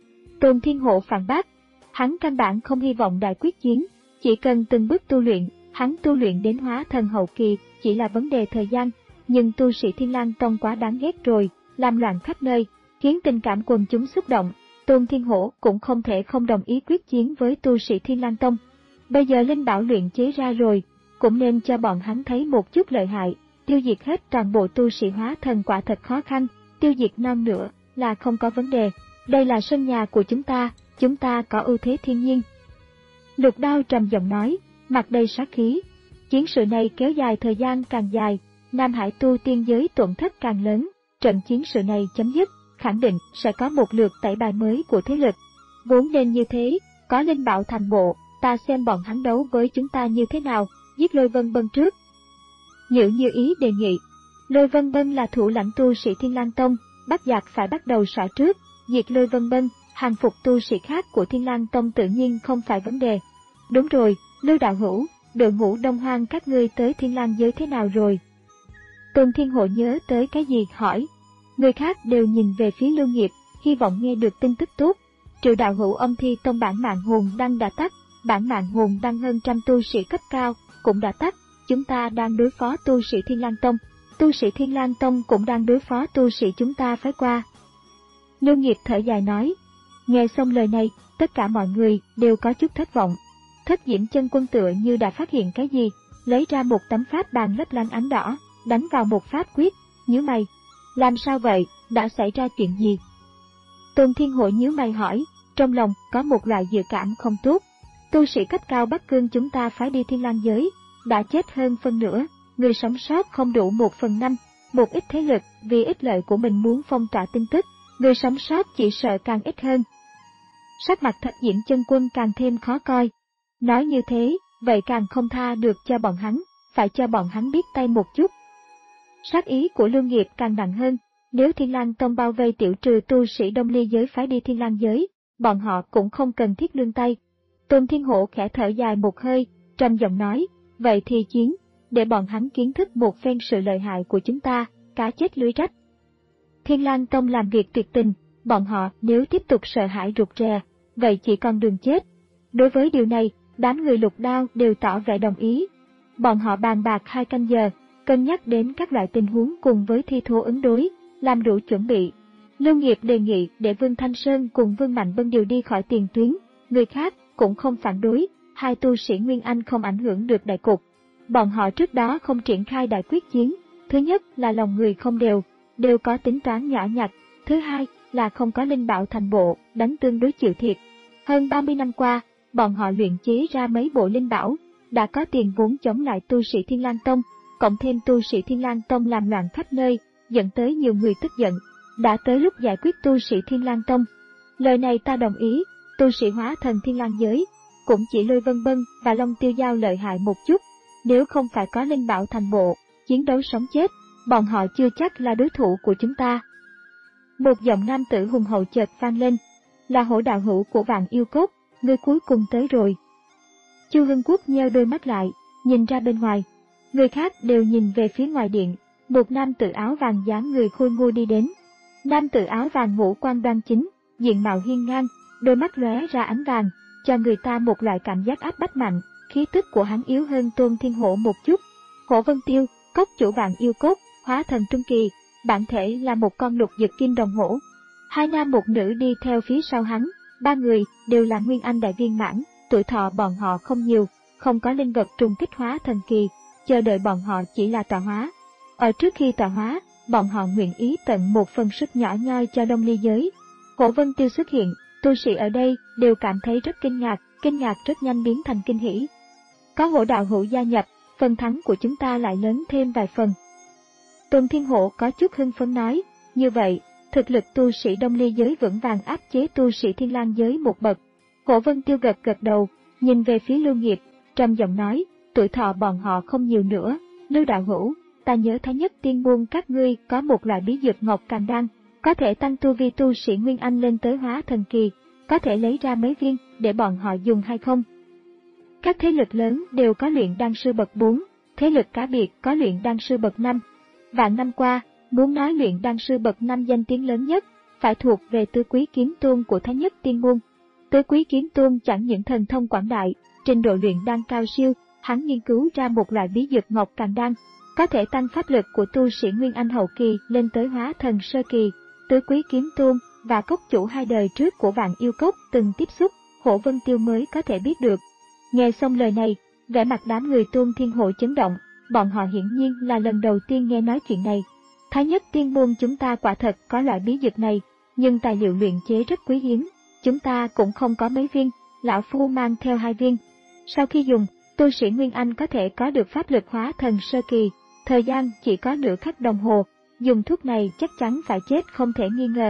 Tôn Thiên Hộ phản bác, hắn căn bản không hy vọng đại quyết chiến, chỉ cần từng bước tu luyện, hắn tu luyện đến hóa thần hậu kỳ chỉ là vấn đề thời gian, nhưng tu sĩ Thiên Lang Tông quá đáng ghét rồi, làm loạn khắp nơi, khiến tình cảm quần chúng xúc động. Tôn Thiên Hổ cũng không thể không đồng ý quyết chiến với tu sĩ Thiên Lang Tông. Bây giờ linh bảo luyện chế ra rồi, cũng nên cho bọn hắn thấy một chút lợi hại, tiêu diệt hết toàn bộ tu sĩ hóa thần quả thật khó khăn, tiêu diệt non nữa là không có vấn đề. Đây là sân nhà của chúng ta, chúng ta có ưu thế thiên nhiên. Lục Đao trầm giọng nói, mặt đầy sát khí. Chiến sự này kéo dài thời gian càng dài, Nam Hải tu tiên giới tổn thất càng lớn, trận chiến sự này chấm dứt, khẳng định sẽ có một lượt tẩy bài mới của thế lực. Vốn nên như thế, có linh bảo thành bộ, ta xem bọn hắn đấu với chúng ta như thế nào, giết Lôi Vân Bân trước. Liễu Như Ý đề nghị, Lôi Vân Bân là thủ lãnh tu sĩ Thiên Lang Tông, bắt giặc phải bắt đầu xả trước, diệt Lôi Vân Bân, hàng phục tu sĩ khác của Thiên Lang Tông tự nhiên không phải vấn đề. Đúng rồi, Lưu đạo hữu, đội ngũ Đông Hoang các ngươi tới Thiên Lang giới thế nào rồi? Tôn Thiên Hộ nhớ tới cái gì hỏi. Người khác đều nhìn về phía Lưu Nghiệp, hy vọng nghe được tin tức tốt. Triệu đạo hữu âm thi tông bản mạng hồn đăng đã tắt, bản mạng hồn đăng hơn trăm tu sĩ cấp cao cũng đã tắt. Chúng ta đang đối phó tu sĩ Thiên Lang Tông, tu sĩ Thiên Lang Tông cũng đang đối phó tu sĩ chúng ta phái qua. Lưu Nghiệp thở dài nói. Nghe xong lời này, tất cả mọi người đều có chút thất vọng. Thất Diễm Chân Quân tựa như đã phát hiện cái gì, lấy ra một tấm pháp bàn lấp lánh ánh đỏ, đánh vào một pháp quyết, nhíu mày. Làm sao vậy, đã xảy ra chuyện gì? Tôn Thiên Hộ nhíu mày hỏi, trong lòng có một loại dự cảm không tốt. Tu sĩ cấp cao Bắc Cương chúng ta phái đi Thiên Lang giới, đã chết hơn phân nửa, người sống sót không đủ một phần năm, một ít thế lực vì ích lợi của mình muốn phong tỏa tin tức, người sống sót chỉ sợ càng ít hơn. Sắc mặt Thất Diễm Chân Quân càng thêm khó coi. Nói như thế, vậy càng không tha được cho bọn hắn, phải cho bọn hắn biết tay một chút. Sát ý của Lưu Nghiệp càng nặng hơn, nếu Thiên Lang Tông bao vây tiểu trừ tu sĩ Đông Ly giới phái đi Thiên Lang giới, bọn họ cũng không cần thiết nương tay. Tôn Thiên Hổ khẽ thở dài một hơi, trầm giọng nói, vậy thì chiến, để bọn hắn kiến thức một phen sự lợi hại của chúng ta, cá chết lưới rách. Thiên Lang Tông làm việc tuyệt tình, bọn họ nếu tiếp tục sợ hãi rụt rè, vậy chỉ còn đường chết. Đối với điều này, đám người Lục Đao đều tỏ vẻ đồng ý. Bọn họ bàn bạc hai canh giờ, cân nhắc đến các loại tình huống cùng với thi thố ứng đối, làm đủ chuẩn bị. Lưu Nghiệp đề nghị để Vương Thanh Sơn cùng Vương Mạnh Bân điều đi khỏi tiền tuyến, người khác cũng không phản đối, hai tu sĩ Nguyên Anh không ảnh hưởng được đại cục. Bọn họ trước đó không triển khai đại quyết chiến, thứ nhất là lòng người không đều, đều có tính toán nhỏ nhặt, thứ hai là không có linh bảo thành bộ, đánh tương đối chịu thiệt. Hơn ba mươi năm qua, bọn họ luyện chế ra mấy bộ linh bảo, đã có tiền vốn chống lại tu sĩ Thiên Lang Tông, cộng thêm tu sĩ Thiên Lang Tông làm loạn khắp nơi, dẫn tới nhiều người tức giận. Đã tới lúc giải quyết tu sĩ Thiên Lang Tông. Lời này ta đồng ý, tu sĩ hóa thần Thiên Lang giới, cũng chỉ Lôi Vân Bân và Long Tiêu Giao lợi hại một chút, nếu không phải có linh bảo thành bộ, chiến đấu sống chết, bọn họ chưa chắc là đối thủ của chúng ta. Một giọng nam tử hùng hậu chợt vang lên, là Hổ đạo hữu của Vạn Yêu Cốt, người cuối cùng tới rồi. Chu Hưng Quốc nheo đôi mắt lại, nhìn ra bên ngoài, người khác đều nhìn về phía ngoài điện, Một nam tử áo vàng dáng người khôi ngô đi đến. Nam tử áo vàng ngũ quan đoan chính, diện mạo hiên ngang, đôi mắt lóe ra ánh vàng, cho người ta một loại cảm giác áp bách mạnh, khí tức của hắn yếu hơn Tôn Thiên Hổ một chút. Hổ Vân Tiêu, cốc chủ Vạn Yêu Cốc, hóa thần trung kỳ, bản thể là một con lục dực kim đồng hổ. Hai nam một nữ đi theo phía sau hắn, ba người đều là nguyên anh đại viên mãn, tuổi thọ bọn họ không nhiều, không có linh vật trùng kích hóa thần kỳ, chờ đợi bọn họ chỉ là tọa hóa. Ở trước khi tọa hóa, bọn họ nguyện ý tận một phần sức nhỏ nhoi cho Đông Ly giới. Hổ Vân Tiêu xuất hiện, tu sĩ ở đây đều cảm thấy rất kinh ngạc, kinh ngạc rất nhanh biến thành kinh hỉ. Có Hổ đạo hữu gia nhập, phần thắng của chúng ta lại lớn thêm vài phần. Tôn Thiên Hổ có chút hưng phấn nói, như vậy, thực lực tu sĩ Đông Ly giới vững vàng áp chế tu sĩ Thiên Lang giới một bậc. Hổ Vân Tiêu gật gật đầu, nhìn về phía Lưu Nghiệp, trầm giọng nói, tuổi thọ bọn họ không nhiều nữa, Lưu đạo hữu, ta nhớ Thái Nhất Tiên môn các ngươi có một loại bí dược ngọc càn đan, có thể tăng tu vi tu sĩ Nguyên Anh lên tới hóa thần kỳ, có thể lấy ra mấy viên để bọn họ dùng hay không? Các thế lực lớn đều có luyện đan sư bậc bốn, thế lực cá biệt có luyện đan sư bậc năm. Vạn năm qua, muốn nói luyện đan sư bậc năm danh tiếng lớn nhất, phải thuộc về Tứ Quý Kiếm Tôn của Thái Nhất Tiên môn. Tứ Quý Kiếm Tôn chẳng những thần thông quảng đại, trình độ luyện đan cao siêu, hắn nghiên cứu ra một loại bí dược ngọc càn đan, có thể tăng pháp lực của tu sĩ Nguyên Anh hậu kỳ lên tới hóa thần sơ kỳ. Tứ Quý Kiếm Tôn và cốc chủ hai đời trước của Vạn Yêu Cốc từng tiếp xúc, Hổ Vân Tiêu mới có thể biết được. Nghe xong lời này, vẻ mặt đám người Tôn Thiên Hổ chấn động, bọn họ hiển nhiên là lần đầu tiên nghe nói chuyện này. Thái Nhất Tiên môn chúng ta quả thật có loại bí dược này, nhưng tài liệu luyện chế rất quý hiếm, chúng ta cũng không có mấy viên, lão phu mang theo hai viên. Sau khi dùng, tu sĩ Nguyên Anh có thể có được pháp lực hóa thần sơ kỳ, thời gian chỉ có nửa khắc đồng hồ, dùng thuốc này chắc chắn phải chết không thể nghi ngờ.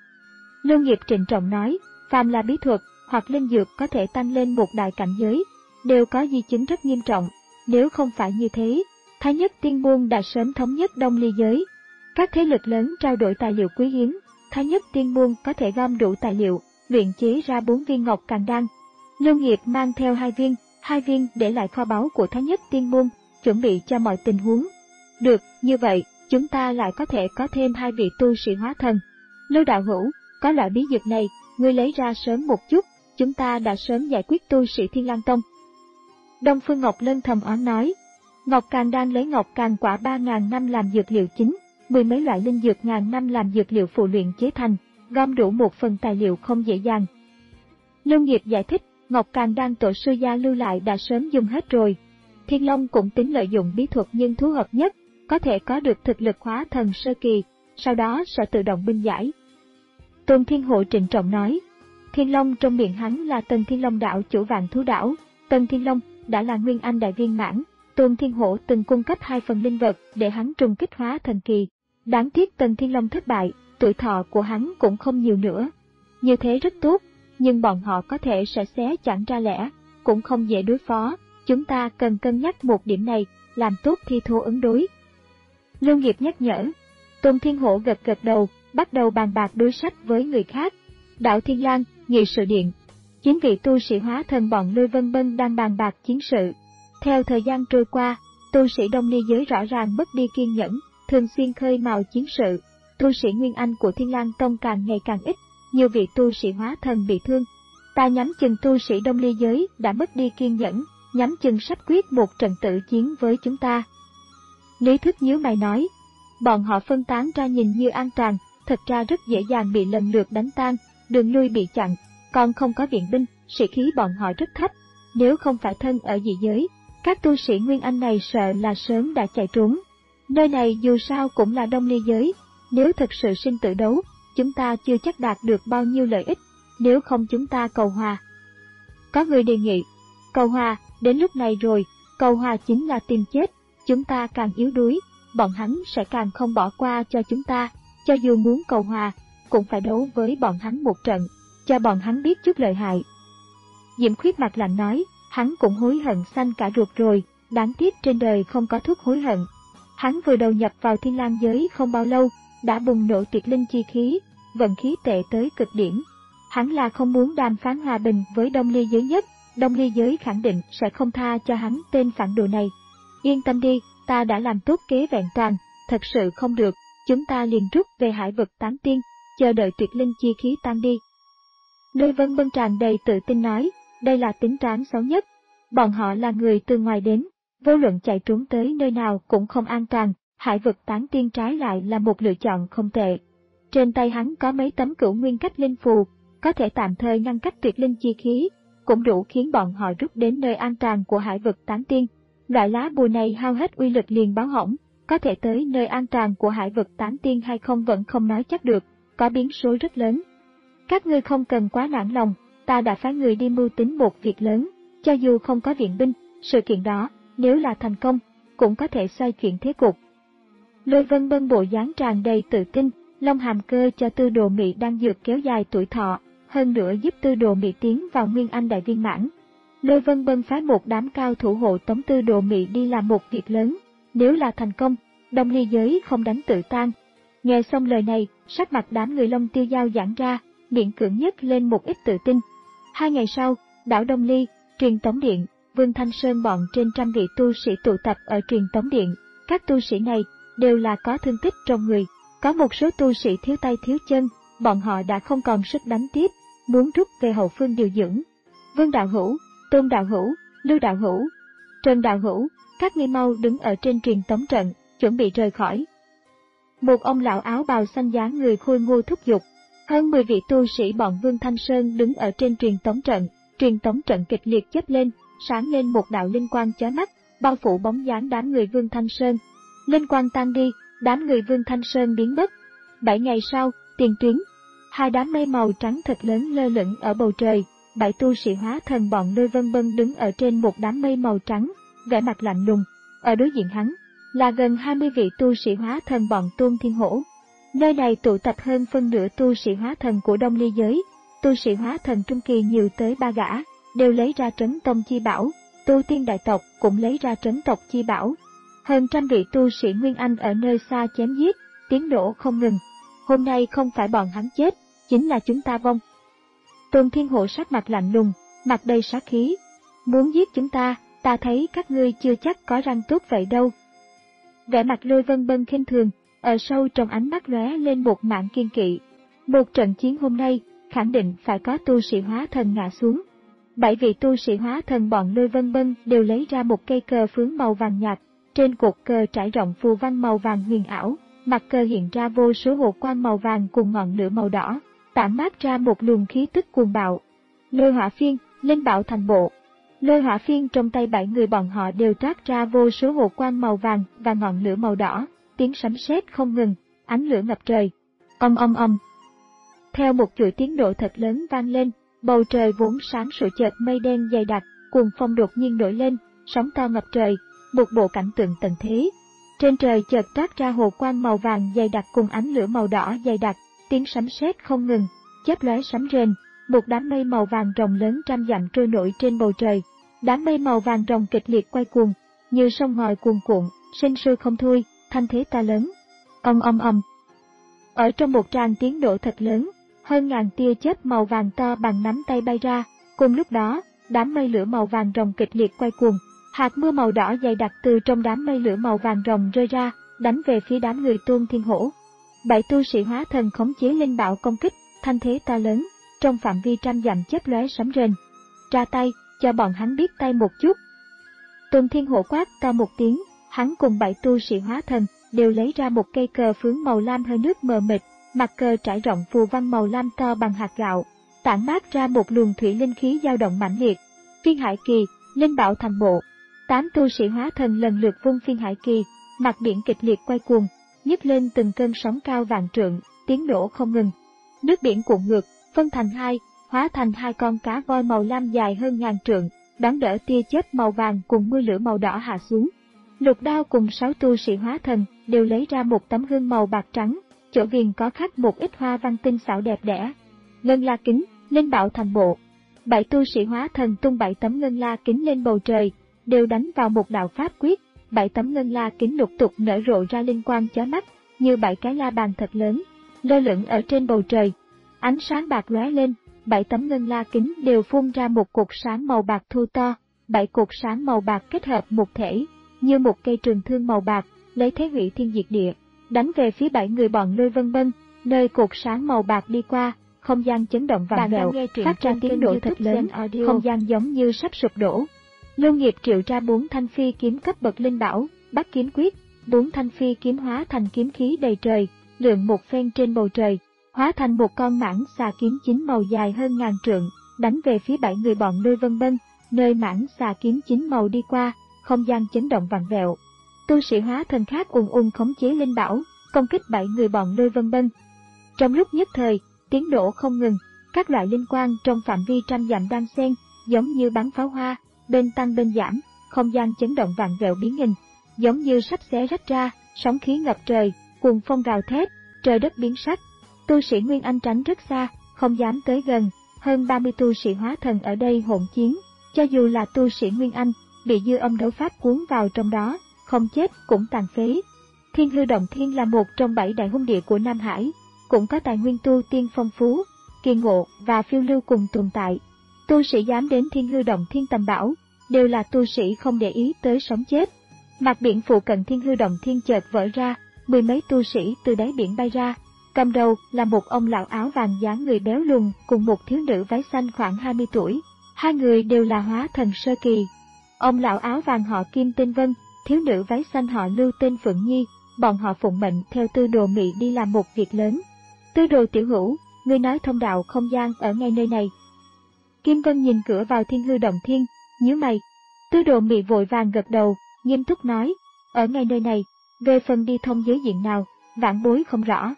Lưu Nghiệp trịnh trọng nói, phàm là bí thuật hoặc linh dược có thể tăng lên một đại cảnh giới, đều có di chứng rất nghiêm trọng, nếu không phải như thế, Thái Nhất Tiên môn đã sớm thống nhất Đông Ly giới. Các thế lực lớn trao đổi tài liệu quý hiếm, Thái Nhất Tiên môn có thể gom đủ tài liệu, luyện chế ra bốn viên ngọc càn đan. Lưu Nghiệp mang theo hai viên, hai viên để lại kho báu của Thái Nhất Tiên môn, chuẩn bị cho mọi tình huống. Được, như vậy, chúng ta lại có thể có thêm hai vị tu sĩ hóa thần. Lưu đạo hữu, có loại bí dược này, ngươi lấy ra sớm một chút, chúng ta đã sớm giải quyết tu sĩ Thiên Lang Tông. Đông Phương Ngọc Lân thầm oán nói, ngọc càn đan lấy ngọc càn quả ba ngàn năm làm dược liệu chính, mười mấy loại linh dược ngàn năm làm dược liệu phụ luyện chế thành, gom đủ một phần tài liệu không dễ dàng. Lưu Nghiệp giải thích, ngọc càn đan tổ sư gia lưu lại đã sớm dùng hết rồi. Thiên Long cũng tính lợi dụng bí thuật nhân thú hợp nhất, có thể có được thực lực hóa thần sơ kỳ, sau đó sẽ tự động binh giải. Tôn Thiên Hổ trịnh trọng nói, Thiên Long trong miệng hắn là Tần Thiên Long đạo chủ Vạn Thú đảo, Tần Thiên Long đã là Nguyên Anh đại viên mãn, Tôn Thiên Hổ từng cung cấp hai phần linh vật để hắn trùng kích hóa thần kỳ. Đáng tiếc Tần Thiên Long thất bại, tuổi thọ của hắn cũng không nhiều nữa. Như thế rất tốt, nhưng bọn họ có thể sẽ xé chẳng ra lẽ, cũng không dễ đối phó, chúng ta cần cân nhắc một điểm này, làm tốt thi thố ứng đối. Lưu Nghiệp nhắc nhở, Tôn Thiên Hổ gật gật đầu, bắt đầu bàn bạc đối sách với người khác. Đạo Thiên Lang, nghị sự điện. Chín vị tu sĩ hóa thần bọn Lôi Vân Bân đang bàn bạc chiến sự. Theo thời gian trôi qua, tu sĩ Đông Ly giới rõ ràng mất đi kiên nhẫn, thường xuyên khơi mào chiến sự. Tu sĩ Nguyên Anh của Thiên Lang Tông càng ngày càng ít, nhiều vị tu sĩ hóa thần bị thương. Ta nhắm chừng tu sĩ Đông Ly giới đã mất đi kiên nhẫn, nhắm chừng sắp quyết một trận tử chiến với chúng ta. Lý Thức nhíu mày nói, bọn họ phân tán ra nhìn như an toàn, thật ra rất dễ dàng bị lần lượt đánh tan, đường lui bị chặn, còn không có viện binh, sĩ khí bọn họ rất thấp. Nếu không phải thân ở dị giới, các tu sĩ Nguyên Anh này sợ là sớm đã chạy trốn. Nơi này dù sao cũng là Đông Ly giới, nếu thực sự sinh tử đấu, chúng ta chưa chắc đạt được bao nhiêu lợi ích, nếu không chúng ta cầu hòa. Có người đề nghị, cầu hòa, đến lúc này rồi, cầu hòa chính là tìm chết, chúng ta càng yếu đuối, bọn hắn sẽ càng không bỏ qua cho chúng ta, cho dù muốn cầu hòa, cũng phải đấu với bọn hắn một trận, cho bọn hắn biết chút lợi hại. Diễm Khuyết mặt lạnh nói, hắn cũng hối hận xanh cả ruột rồi, đáng tiếc trên đời không có thuốc hối hận. Hắn vừa đầu nhập vào Thiên Lang giới không bao lâu, đã bùng nổ tuyệt linh chi khí, vận khí tệ tới cực điểm. Hắn là không muốn đàm phán hòa bình với Đông Ly giới nhất, Đông Ly giới khẳng định sẽ không tha cho hắn tên phản đồ này. Yên tâm đi, ta đã làm tốt kế vẹn toàn, thật sự không được, chúng ta liền rút về hải vực tán tiên, chờ đợi tuyệt linh chi khí tan đi. Lôi Vân Bân tràn đầy tự tin nói, đây là tính toán xấu nhất. Bọn họ là người từ ngoài đến, vô luận chạy trốn tới nơi nào cũng không an toàn, hải vực tán tiên trái lại là một lựa chọn không tệ. Trên tay hắn có mấy tấm cửu nguyên cách linh phù, có thể tạm thời ngăn cách tuyệt linh chi khí, cũng đủ khiến bọn họ rút đến nơi an toàn của hải vực tán tiên. Loại lá bùa này hao hết uy lực liền báo hỏng, có thể tới nơi an toàn của hải vực tán tiên hay không vẫn không nói chắc được, có biến số rất lớn. Các ngươi không cần quá nản lòng, ta đã phái người đi mưu tính một việc lớn, cho dù không có viện binh, sự kiện đó, nếu là thành công, cũng có thể xoay chuyển thế cục. Lôi Vân Bân bộ dáng tràn đầy tự tin, Long Hàm Cơ cho Tư Đồ Mị đang dược kéo dài tuổi thọ, hơn nữa giúp Tư Đồ Mị tiến vào Nguyên Anh đại viên mãn. Lôi Vân Bân phái một đám cao thủ hộ tống Tư Đồ Mị đi làm một việc lớn, nếu là thành công, Đông Ly giới không đánh tự tan. Nghe xong lời này, sắc mặt đám người Long Tiêu Giao giãn ra, miệng cưỡng nhất lên một ít tự tin. Hai ngày sau, đảo Đông Ly, Truyền Tống Điện, Vương Thanh Sơn bọn trên trăm vị tu sĩ tụ tập ở Truyền Tống Điện. Các tu sĩ này đều là có thương tích trong người, có một số tu sĩ thiếu tay thiếu chân, bọn họ đã không còn sức đánh tiếp, muốn rút về hậu phương điều dưỡng. Vương Đạo Hữu, Tôn Đạo Hữu, Lưu Đạo Hữu, Trần Đạo Hữu, các ngươi mau đứng ở trên truyền tống trận, chuẩn bị rời khỏi. Một ông lão áo bào xanh dáng người khôi ngô thúc giục. Hơn mười vị tu sĩ bọn Vương Thanh Sơn đứng ở trên truyền tống trận, truyền tống trận kịch liệt chớp lên, sáng lên một đạo linh quang chói mắt, bao phủ bóng dáng đám người Vương Thanh Sơn. Linh quang tan đi, đám người Vương Thanh Sơn biến mất. Bảy ngày sau, tiền tuyến, hai đám mây màu trắng thật lớn lơ lửng ở bầu trời, bảy tu sĩ hóa thần bọn Lôi Vân Bân đứng ở trên một đám mây màu trắng, vẻ mặt lạnh lùng. Ở đối diện hắn là gần hai mươi vị tu sĩ hóa thần bọn Tôn Thiên Hổ. Nơi này tụ tập hơn phân nửa tu sĩ hóa thần của Đông Ly giới, tu sĩ hóa thần trung kỳ nhiều tới ba gã, đều lấy ra trấn tông chi bảo, tu tiên đại tộc cũng lấy ra trấn tộc chi bảo. Hơn trăm vị tu sĩ Nguyên Anh ở nơi xa chém giết, tiếng nổ không ngừng. Hôm nay không phải bọn hắn chết, chính là chúng ta vong. Tôn Thiên Hộ sắc mặt lạnh lùng, mặt đầy sát khí. Muốn giết chúng ta, ta thấy các ngươi chưa chắc có răng tốt vậy đâu. Vẻ mặt Lôi Vân Bân khinh thường, ở sâu trong ánh mắt lóe lên một mảng kiên kỵ. Một trận chiến hôm nay, khẳng định phải có tu sĩ hóa thần ngã xuống. Bảy vị tu sĩ hóa thần bọn Lôi Vân Bân đều lấy ra một cây cờ phướng màu vàng nhạt, trên cột cờ trải rộng phù văn màu vàng huyền ảo, mặt cờ hiện ra vô số hồ quang màu vàng cùng ngọn lửa màu đỏ, tản mát ra một luồng khí tức cuồng bạo. Lôi Hỏa Phiên, Linh Bảo Thành Bộ. Lôi Hỏa Phiên trong tay bảy người bọn họ đều toát ra vô số hồ quang màu vàng và ngọn lửa màu đỏ, tiếng sấm sét không ngừng, ánh lửa ngập trời. Ong ong ong. Theo một chuỗi tiếng nổ thật lớn vang lên, bầu trời vốn sáng sủa chợt mây đen dày đặc, cuồng phong đột nhiên nổi lên, sóng to ngập trời, một bộ cảnh tượng tận thế. Trên trời chợt toát ra hồ quang màu vàng dày đặc cùng ánh lửa màu đỏ dày đặc, tiếng sấm sét không ngừng, chớp lóe sấm rền, một đám mây màu vàng rồng lớn trăm dặm trôi nổi trên bầu trời. Đám mây màu vàng rồng kịch liệt quay cuồng, như sông ngòi cuồn cuộn, sinh sôi không thôi, thanh thế to lớn. Ong ong ong. Ở trong một tràng tiếng nổ thật lớn, hơn ngàn tia chớp màu vàng to bằng nắm tay bay ra, cùng lúc đó, đám mây lửa màu vàng rồng kịch liệt quay cuồng, hạt mưa màu đỏ dày đặc từ trong đám mây lửa màu vàng rồng rơi ra, đánh về phía đám người Tôn Thiên Hổ. Bảy tu sĩ hóa thần khống chế linh bảo công kích, thanh thế to lớn, trong phạm vi trăm dặm chớp lóe sấm rền. Ra tay, cho bọn hắn biết tay một chút. Tôn Thiên Hổ quát to một tiếng, hắn cùng bảy tu sĩ hóa thần đều lấy ra một cây cờ phướng màu lam hơi nước mờ mịt, mặt cờ trải rộng phù văn màu lam to bằng hạt gạo, tản mát ra một luồng thủy linh khí dao động mãnh liệt. Phiên Hải Kỳ, Linh Bảo Thành Bộ. Tám tu sĩ hóa thần lần lượt vung Phiên Hải Kỳ, mặt biển kịch liệt quay cuồng, nhấc lên từng cơn sóng cao vạn trượng, tiếng nổ không ngừng. Nước biển cuộn ngược, phân thành hai, hóa thành hai con cá voi màu lam dài hơn ngàn trượng, đón đỡ tia chớp màu vàng cùng mưa lửa màu đỏ hạ xuống. Lục Đao cùng sáu tu sĩ hóa thần đều lấy ra một tấm gương màu bạc trắng, chỗ viền có khắc một ít hoa văn tinh xảo đẹp đẽ. Ngân La Kính, Linh Bảo Thành Bộ. Bảy tu sĩ hóa thần tung bảy tấm ngân la kính lên bầu trời, đều đánh vào một đạo pháp quyết. Bảy tấm ngân la kính lục tục nở rộ ra linh quang chói mắt, như bảy cái la bàn thật lớn, lơ lửng ở trên bầu trời. Ánh sáng bạc lóe lên, bảy tấm ngân la kính đều phun ra một cột sáng màu bạc thô to. Bảy cột sáng màu bạc kết hợp một thể, như một cây trường thương màu bạc, lấy thế hủy thiên diệt địa, đánh về phía bảy người bọn Lôi Vân Bân, nơi cột sáng màu bạc đi qua, không gian chấn động vặn vẹo, phát ra tiếng nổ thật lớn, không gian giống như sắp sụp đổ. Lưu Nghiệp triệu ra bốn thanh phi kiếm cấp bậc linh bảo, Bắc Kiếm Quyết, bốn thanh phi kiếm hóa thành kiếm khí đầy trời, lượn một phen trên bầu trời, hóa thành một con mãng xà kiếm chính màu dài hơn ngàn trượng, đánh về phía bảy người bọn Lôi Vân Bân, nơi mãng xà kiếm chính màu đi qua, không gian chấn động vặn vẹo. Tu sĩ hóa thần khác ùn ùn khống chế linh bảo, công kích bảy người bọn Lôi Vân Bân. Trong lúc nhất thời, tiếng nổ không ngừng, các loại linh quang trong phạm vi trăm dặm đan xen, giống như bắn pháo hoa, bên tăng bên giảm, không gian chấn động vặn vẹo biến hình, giống như sắp xé rách ra, sóng khí ngập trời, cuồng phong gào thét, trời đất biến sắc. Tu sĩ Nguyên Anh tránh rất xa, không dám tới gần, hơn ba mươi tu sĩ hóa thần ở đây hỗn chiến, cho dù là tu sĩ Nguyên Anh, bị dư âm đấu pháp cuốn vào trong đó, không chết cũng tàn phế. Thiên Hư Động Thiên là một trong bảy đại hung địa của Nam Hải, cũng có tài nguyên tu tiên phong phú, kỳ ngộ và phiêu lưu cùng tồn tại. Tu sĩ dám đến Thiên Hư Động Thiên tầm bảo, đều là tu sĩ không để ý tới sống chết. Mặt biển phụ cận Thiên Hư Động Thiên chợt vỡ ra, mười mấy tu sĩ từ đáy biển bay ra, cầm đầu là một ông lão áo vàng dáng người béo lùn cùng một thiếu nữ váy xanh khoảng hai mươi tuổi, hai người đều là hóa thần sơ kỳ. Ông lão áo vàng họ Kim tên Vân, thiếu nữ váy xanh họ Lưu tên Phượng Nhi, bọn họ phụng mệnh theo Tư Đồ Mị đi làm một việc lớn. Tư Đồ tiểu hữu, ngươi nói thông đạo không gian ở ngay nơi này. Kim Vân nhìn cửa vào Thiên Hư Động Thiên, nhíu mày. Tư Đồ Mị vội vàng gật đầu, nghiêm túc nói, ở ngay nơi này, về phần đi thông giới diện nào, vãn bối không rõ.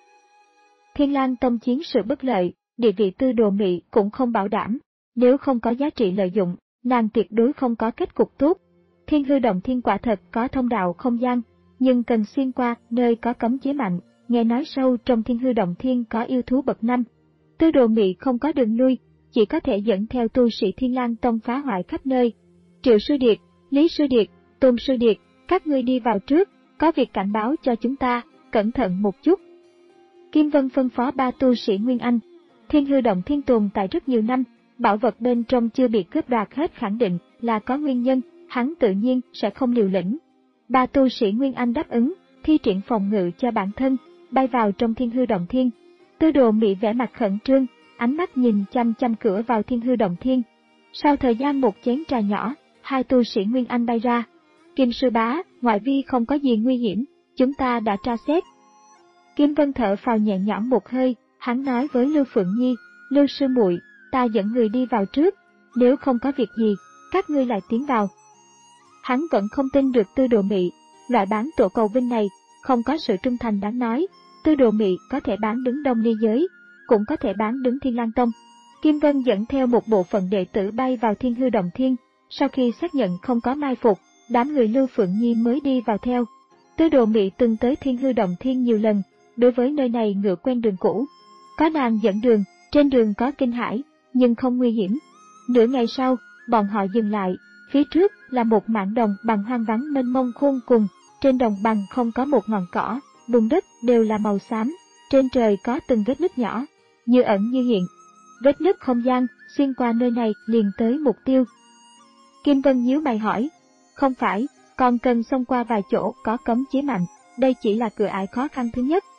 Thiên Lang Tông chiến sự bất lợi, địa vị Tư Đồ Mị cũng không bảo đảm, nếu không có giá trị lợi dụng, nàng tuyệt đối không có kết cục tốt. Thiên Hư Động Thiên quả thật có thông đạo không gian, nhưng cần xuyên qua nơi có cấm chế mạnh, nghe nói sâu trong Thiên Hư Động Thiên có yêu thú bậc năm. Tư Đồ Mị không có đường lui, chỉ có thể dẫn theo tu sĩ Thiên Lang Tông phá hoại khắp nơi. Triệu Sư Điệt, Lý Sư Điệt, Tôn Sư Điệt, các ngươi đi vào trước, có việc cảnh báo cho chúng ta, cẩn thận một chút. Kim Vân phân phó ba tu sĩ Nguyên Anh. Thiên Hư Động Thiên tồn tại rất nhiều năm, bảo vật bên trong chưa bị cướp đoạt hết khẳng định là có nguyên nhân, hắn tự nhiên sẽ không liều lĩnh. Ba tu sĩ Nguyên Anh đáp ứng, thi triển phòng ngự cho bản thân, bay vào trong Thiên Hư Động Thiên. Tư Đồ Mị vẻ mặt khẩn trương, ánh mắt nhìn chăm chăm cửa vào Thiên Hư Động Thiên. Sau thời gian một chén trà nhỏ, hai tu sĩ Nguyên Anh bay ra. Kim sư bá, ngoại vi không có gì nguy hiểm, chúng ta đã tra xét. Kim Vân thở phào nhẹ nhõm một hơi, hắn nói với Lưu Phượng Nhi, Lưu sư muội, ta dẫn người đi vào trước, nếu không có việc gì, các ngươi lại tiến vào. Hắn vẫn không tin được Tư Đồ Mị, loại bán tổ cầu vinh này, không có sự trung thành đáng nói. Tư Đồ Mị có thể bán đứng Đông Ly giới, cũng có thể bán đứng Thiên Lang Tông. Kim Vân dẫn theo một bộ phận đệ tử bay vào Thiên Hư Động Thiên, sau khi xác nhận không có mai phục, đám người Lưu Phượng Nhi mới đi vào theo. Tư Đồ Mị từng tới Thiên Hư Động Thiên nhiều lần, đối với nơi này ngựa quen đường cũ. Có nàng dẫn đường, trên đường có kinh hãi, nhưng không nguy hiểm. Nửa ngày sau, bọn họ dừng lại, phía trước là một mảng đồng bằng hoang vắng mênh mông khôn cùng, trên đồng bằng không có một ngọn cỏ, bùn đất đều là màu xám, trên trời có từng vết nứt nhỏ, như ẩn như hiện. Vết nứt không gian, xuyên qua nơi này liền tới mục tiêu. Kim Vân nhíu mày hỏi, không phải, còn cần xông qua vài chỗ có cấm chế mạnh, đây chỉ là cửa ải khó khăn thứ nhất.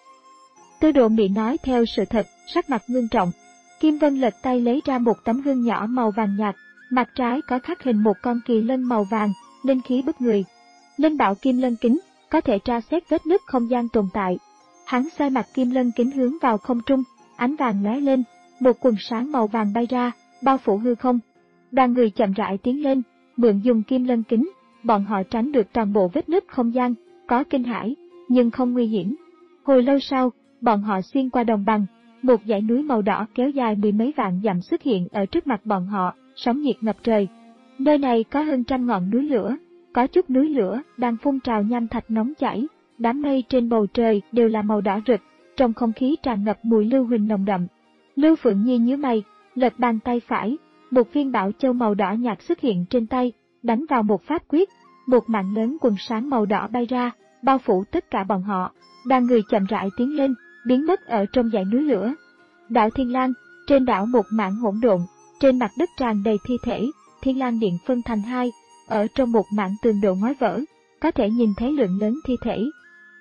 Tư Đồ Mị nói theo sự thật, sắc mặt ngưng trọng. Kim Vân lật tay lấy ra một tấm gương nhỏ màu vàng nhạt, mặt trái có khắc hình một con kỳ lân màu vàng, linh khí bức người. Linh bảo Kim Lân Kính, có thể tra xét vết nứt không gian tồn tại. Hắn xoay mặt Kim Lân Kính hướng vào không trung, ánh vàng lóe lên, một quần sáng màu vàng bay ra, bao phủ hư không. Đoàn người chậm rãi tiến lên, mượn dùng Kim Lân Kính, bọn họ tránh được toàn bộ vết nứt không gian, có kinh hãi, nhưng không nguy hiểm. Hồi lâu sau, bọn họ xuyên qua đồng bằng, một dãy núi màu đỏ kéo dài mười mấy vạn dặm xuất hiện ở trước mặt bọn họ, sóng nhiệt ngập trời. Nơi này có hơn trăm ngọn núi lửa, có chút núi lửa đang phun trào nham thạch nóng chảy, đám mây trên bầu trời đều là màu đỏ rực, trong không khí tràn ngập mùi lưu huỳnh nồng đậm. Lưu Phượng Nhi nhíu mày, lật bàn tay phải, một viên bảo châu màu đỏ nhạt xuất hiện trên tay, đánh vào một pháp quyết, một mảng lớn quần sáng màu đỏ bay ra, bao phủ tất cả bọn họ. Đoàn người chậm rãi tiến lên, biến mất ở trong dãy núi lửa. Đảo Thiên Lang, trên đảo một mảng hỗn độn, trên mặt đất tràn đầy thi thể, Thiên Lang Điện phân thành hai, ở trong một mảng tường đổ ngói vỡ, có thể nhìn thấy lượng lớn thi thể,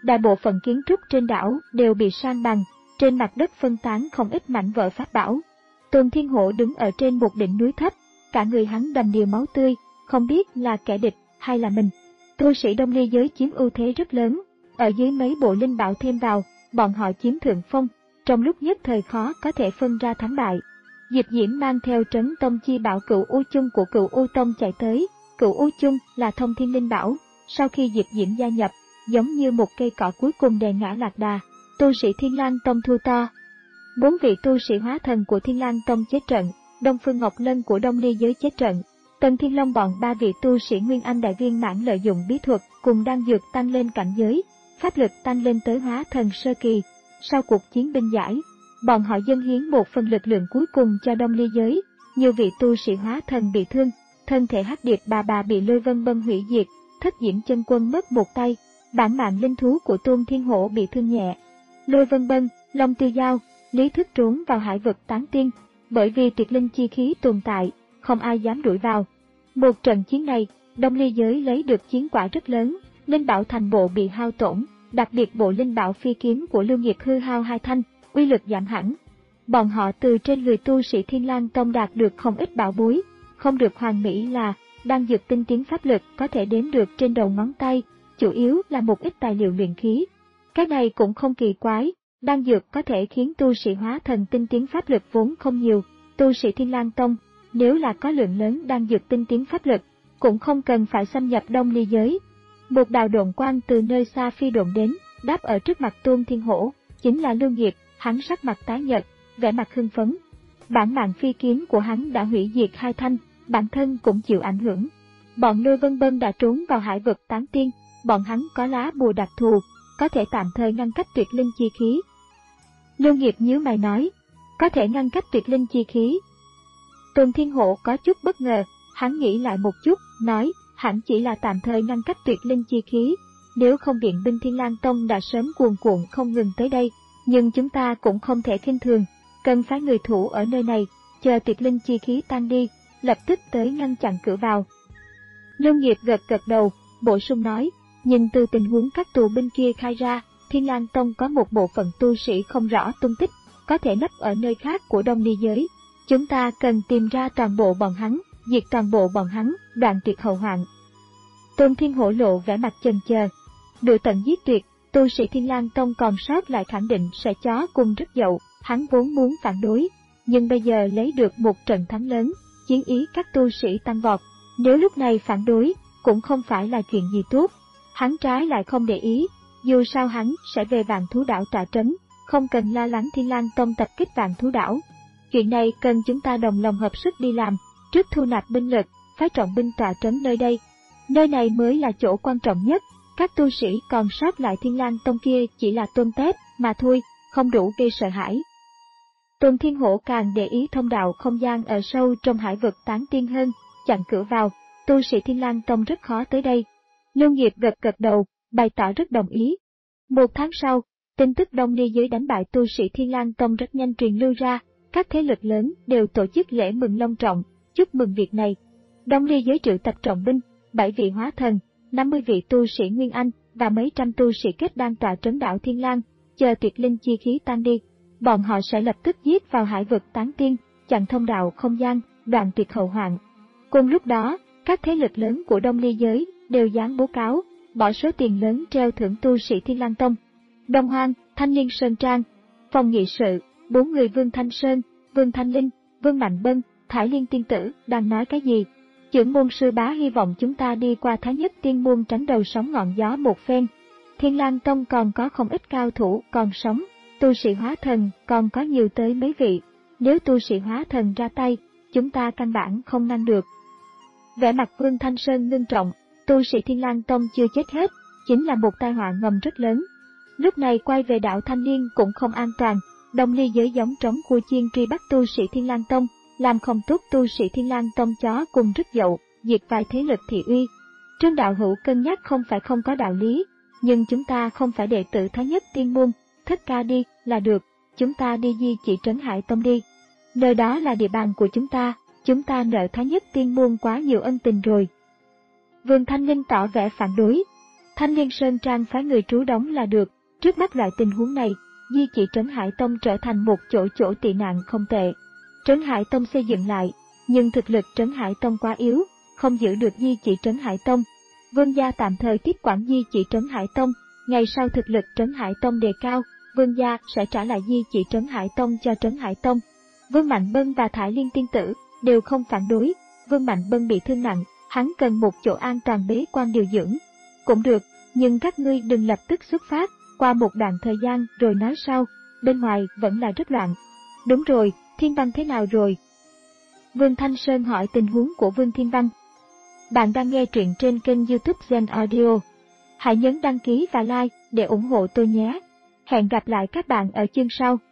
Đại bộ phận kiến trúc trên đảo đều bị san bằng, trên mặt đất phân tán không ít mảnh vỡ pháp bảo. Tôn Thiên Hổ đứng ở trên một đỉnh núi thấp, cả người hắn đầm đìa máu tươi, không biết là kẻ địch hay là mình. Tu sĩ Đông Ly giới chiếm ưu thế rất lớn, ở dưới mấy bộ linh bảo thêm vào, bọn họ chiếm thượng phong, trong lúc nhất thời khó có thể phân ra thắng bại. Diệp Diễm mang theo trấn tông chi bảo Cửu U Chung của Cửu U Tông chạy tới. Cửu U Chung là thông thiên linh bảo, sau khi Diệp Diễm gia nhập, giống như một cây cỏ cuối cùng đè ngã lạc đà. Tu sĩ Thiên Lang Tông thua to. Bốn vị tu sĩ hóa thần của Thiên Lang Tông chết trận, Đông Phương Ngọc Lân của Đông Ly giới chết trận. Tần Thiên Long bọn ba vị tu sĩ Nguyên Anh đại viên mãn lợi dụng bí thuật cùng đan dược tăng lên cảnh giới, pháp lực tăng lên tới hóa thần sơ kỳ. Sau cuộc chiến binh giải, bọn họ dâng hiến một phần lực lượng cuối cùng cho Đông Ly giới. Nhiều vị tu sĩ hóa thần bị thương, thân thể Hắc Điệp bà bà bị Lôi Vân Bân hủy diệt, Thất Diễm Chân Quân mất một tay, bản mạng linh thú của Tôn Thiên Hổ bị thương nhẹ. Lôi Vân Bân, Long Tiêu Giao, Lý Thức trốn vào hải vực tán tiên, bởi vì tuyệt linh chi khí tồn tại, không ai dám đuổi vào. Một trận chiến này, Đông Ly giới lấy được chiến quả rất lớn, linh bảo thành bộ bị hao tổn, đặc biệt bộ linh bảo phi kiếm của Lưu Nghiệt hư hao hai thanh, uy lực giảm hẳn. Bọn họ từ trên người tu sĩ Thiên Lang Tông đạt được không ít bảo bối, không được hoàn mỹ là đan dược tinh tiến pháp lực có thể đếm được trên đầu ngón tay, chủ yếu là một ít tài liệu luyện khí. Cái này cũng không kỳ quái, đan dược có thể khiến tu sĩ hóa thần tinh tiến pháp lực vốn không nhiều. Tu sĩ Thiên Lang Tông, nếu là có lượng lớn đan dược tinh tiến pháp lực, cũng không cần phải xâm nhập Đông Ly giới. Một đạo độn quang từ nơi xa phi độn đến, đáp ở trước mặt Tôn Thiên Hổ, chính là Lưu Nghiệp. Hắn sắc mặt tái nhợt, vẻ mặt hưng phấn. Bản mạng phi kiếm của hắn đã hủy diệt hai thanh, bản thân cũng chịu ảnh hưởng. Bọn Lôi Vân Bân đã trốn vào hải vực tán tiên, bọn hắn có lá bùa đặc thù, có thể tạm thời ngăn cách tuyệt linh chi khí. Lưu Nghiệp nhíu mày nói, có thể ngăn cách tuyệt linh chi khí. Tôn Thiên Hổ có chút bất ngờ, hắn nghĩ lại một chút, nói, hẳn chỉ là tạm thời ngăn cách tuyệt linh chi khí, nếu không viện binh Thiên Lang Tông đã sớm cuồn cuộn không ngừng tới đây. Nhưng chúng ta cũng không thể khinh thường, cần phái người thủ ở nơi này, chờ tuyệt linh chi khí tan đi, lập tức tới ngăn chặn cửa vào. Lưu Nghiệp gật gật đầu, bổ sung nói, nhìn từ tình huống các tù binh kia khai ra, Thiên Lang Tông có một bộ phận tu sĩ không rõ tung tích, có thể nấp ở nơi khác của Đông Ly giới. Chúng ta cần tìm ra toàn bộ bọn hắn, diệt toàn bộ bọn hắn, đoạn tuyệt hậu hoạn. Tôn Thiên Hổ lộ vẻ mặt chần chờ, đuổi tận giết tuyệt. Tu sĩ Thiên Lang Tông còn sót lại khẳng định sẽ chó cùng rất dậu, hắn vốn muốn phản đối, nhưng bây giờ lấy được một trận thắng lớn, chiến ý các tu sĩ tăng vọt, nếu lúc này phản đối, cũng không phải là chuyện gì tốt. Hắn trái lại không để ý, dù sao hắn sẽ về Vạn Thú Đảo trả trấn, không cần lo lắng Thiên Lang Tông tập kích Vạn Thú Đảo. Chuyện này cần chúng ta đồng lòng hợp sức đi làm, trước thu nạp binh lực, phái trọng binh tọa trấn nơi đây. Nơi này mới là chỗ quan trọng nhất. Các tu sĩ còn sót lại Thiên Lang Tông kia chỉ là tôm tép mà thôi, không đủ gây sợ hãi. Tôn Thiên Hổ càng để ý thông đạo không gian ở sâu trong hải vực tán tiên hơn, chặn cửa vào, tu sĩ Thiên Lang Tông rất khó tới đây. Lưu Nghiệp gật gật đầu, bày tỏ rất đồng ý. Một tháng sau, tin tức Đông Ly giới đánh bại tu sĩ Thiên Lang Tông rất nhanh truyền lưu ra, các thế lực lớn đều tổ chức lễ mừng long trọng, chúc mừng việc này. Đông Ly giới triệu tập trọng binh, bảy vị hóa thần, năm mươi vị tu sĩ Nguyên Anh và mấy trăm tu sĩ kết đan tọa trấn đảo Thiên Lang, chờ tuyệt linh chi khí tan đi, bọn họ sẽ lập tức giết vào hải vực tán tiên, chặn thông đạo không gian, đoạn tuyệt hậu hoạn. Cùng lúc đó, các thế lực lớn của Đông Ly giới đều dán bố cáo, bỏ số tiền lớn treo thưởng tu sĩ Thiên Lang Tông. Đông Hoang, Thanh Liên Sơn Trang, phòng nghị sự, bốn người Vương Thanh Sơn, Vương Thanh Linh, Vương Mạnh Bân, Thải Liên Tiên Tử đang nói cái gì? Chưởng môn sư bá hy vọng chúng ta đi qua Thái Nhất Tiên môn tránh đầu sóng ngọn gió một phen. Thiên Lang Tông còn có không ít cao thủ còn sống, tu sĩ hóa thần còn có nhiều tới mấy vị. Nếu tu sĩ hóa thần ra tay, chúng ta căn bản không ngăn được. Vẻ mặt Vương Thanh Sơn ngưng trọng, tu sĩ Thiên Lang Tông chưa chết hết, chính là một tai họa ngầm rất lớn. Lúc này quay về đảo Thanh Liên cũng không an toàn, Đông Ly giới giống trống cua chiên truy bắt tu sĩ Thiên Lang Tông, làm không tốt tu sĩ Thiên Lang Tông chó cùng rất dậu, diệt vài thế lực thị uy. Trương đạo hữu cân nhắc không phải không có đạo lý, nhưng chúng ta không phải đệ tử Thái Nhất Tiên môn, thích ca đi là được, chúng ta đi Di Chỉ Trấn Hải Tông đi. Nơi đó là địa bàn của chúng ta, chúng ta nợ Thái Nhất Tiên môn quá nhiều ân tình rồi. Vương Thanh Linh tỏ vẻ phản đối. Thanh Liên Sơn Trang phái người trú đóng là được. Trước mắt loại tình huống này, Di Chỉ Trấn Hải Tông trở thành một chỗ chỗ tị nạn không tệ. Trấn Hải Tông xây dựng lại, nhưng thực lực Trấn Hải Tông quá yếu, không giữ được Di Chỉ Trấn Hải Tông. Vương gia tạm thời tiếp quản Di Chỉ Trấn Hải Tông, ngày sau thực lực Trấn Hải Tông đề cao, Vương gia sẽ trả lại Di Chỉ Trấn Hải Tông cho Trấn Hải Tông. Vương Mạnh Bân và Thải Liên tiên tử đều không phản đối. Vương Mạnh Bân bị thương nặng, hắn cần một chỗ an toàn bế quan điều dưỡng. Cũng được, nhưng các ngươi đừng lập tức xuất phát, qua một đoạn thời gian rồi nói sau, bên ngoài vẫn là rất loạn. Đúng rồi, Thiên Văn thế nào rồi? Vương Thanh Sơn hỏi tình huống của Vương Thiên Văn. Bạn đang nghe truyện trên kênh YouTube Gen Audio. Hãy nhấn đăng ký và like để ủng hộ tôi nhé. Hẹn gặp lại các bạn ở chương sau.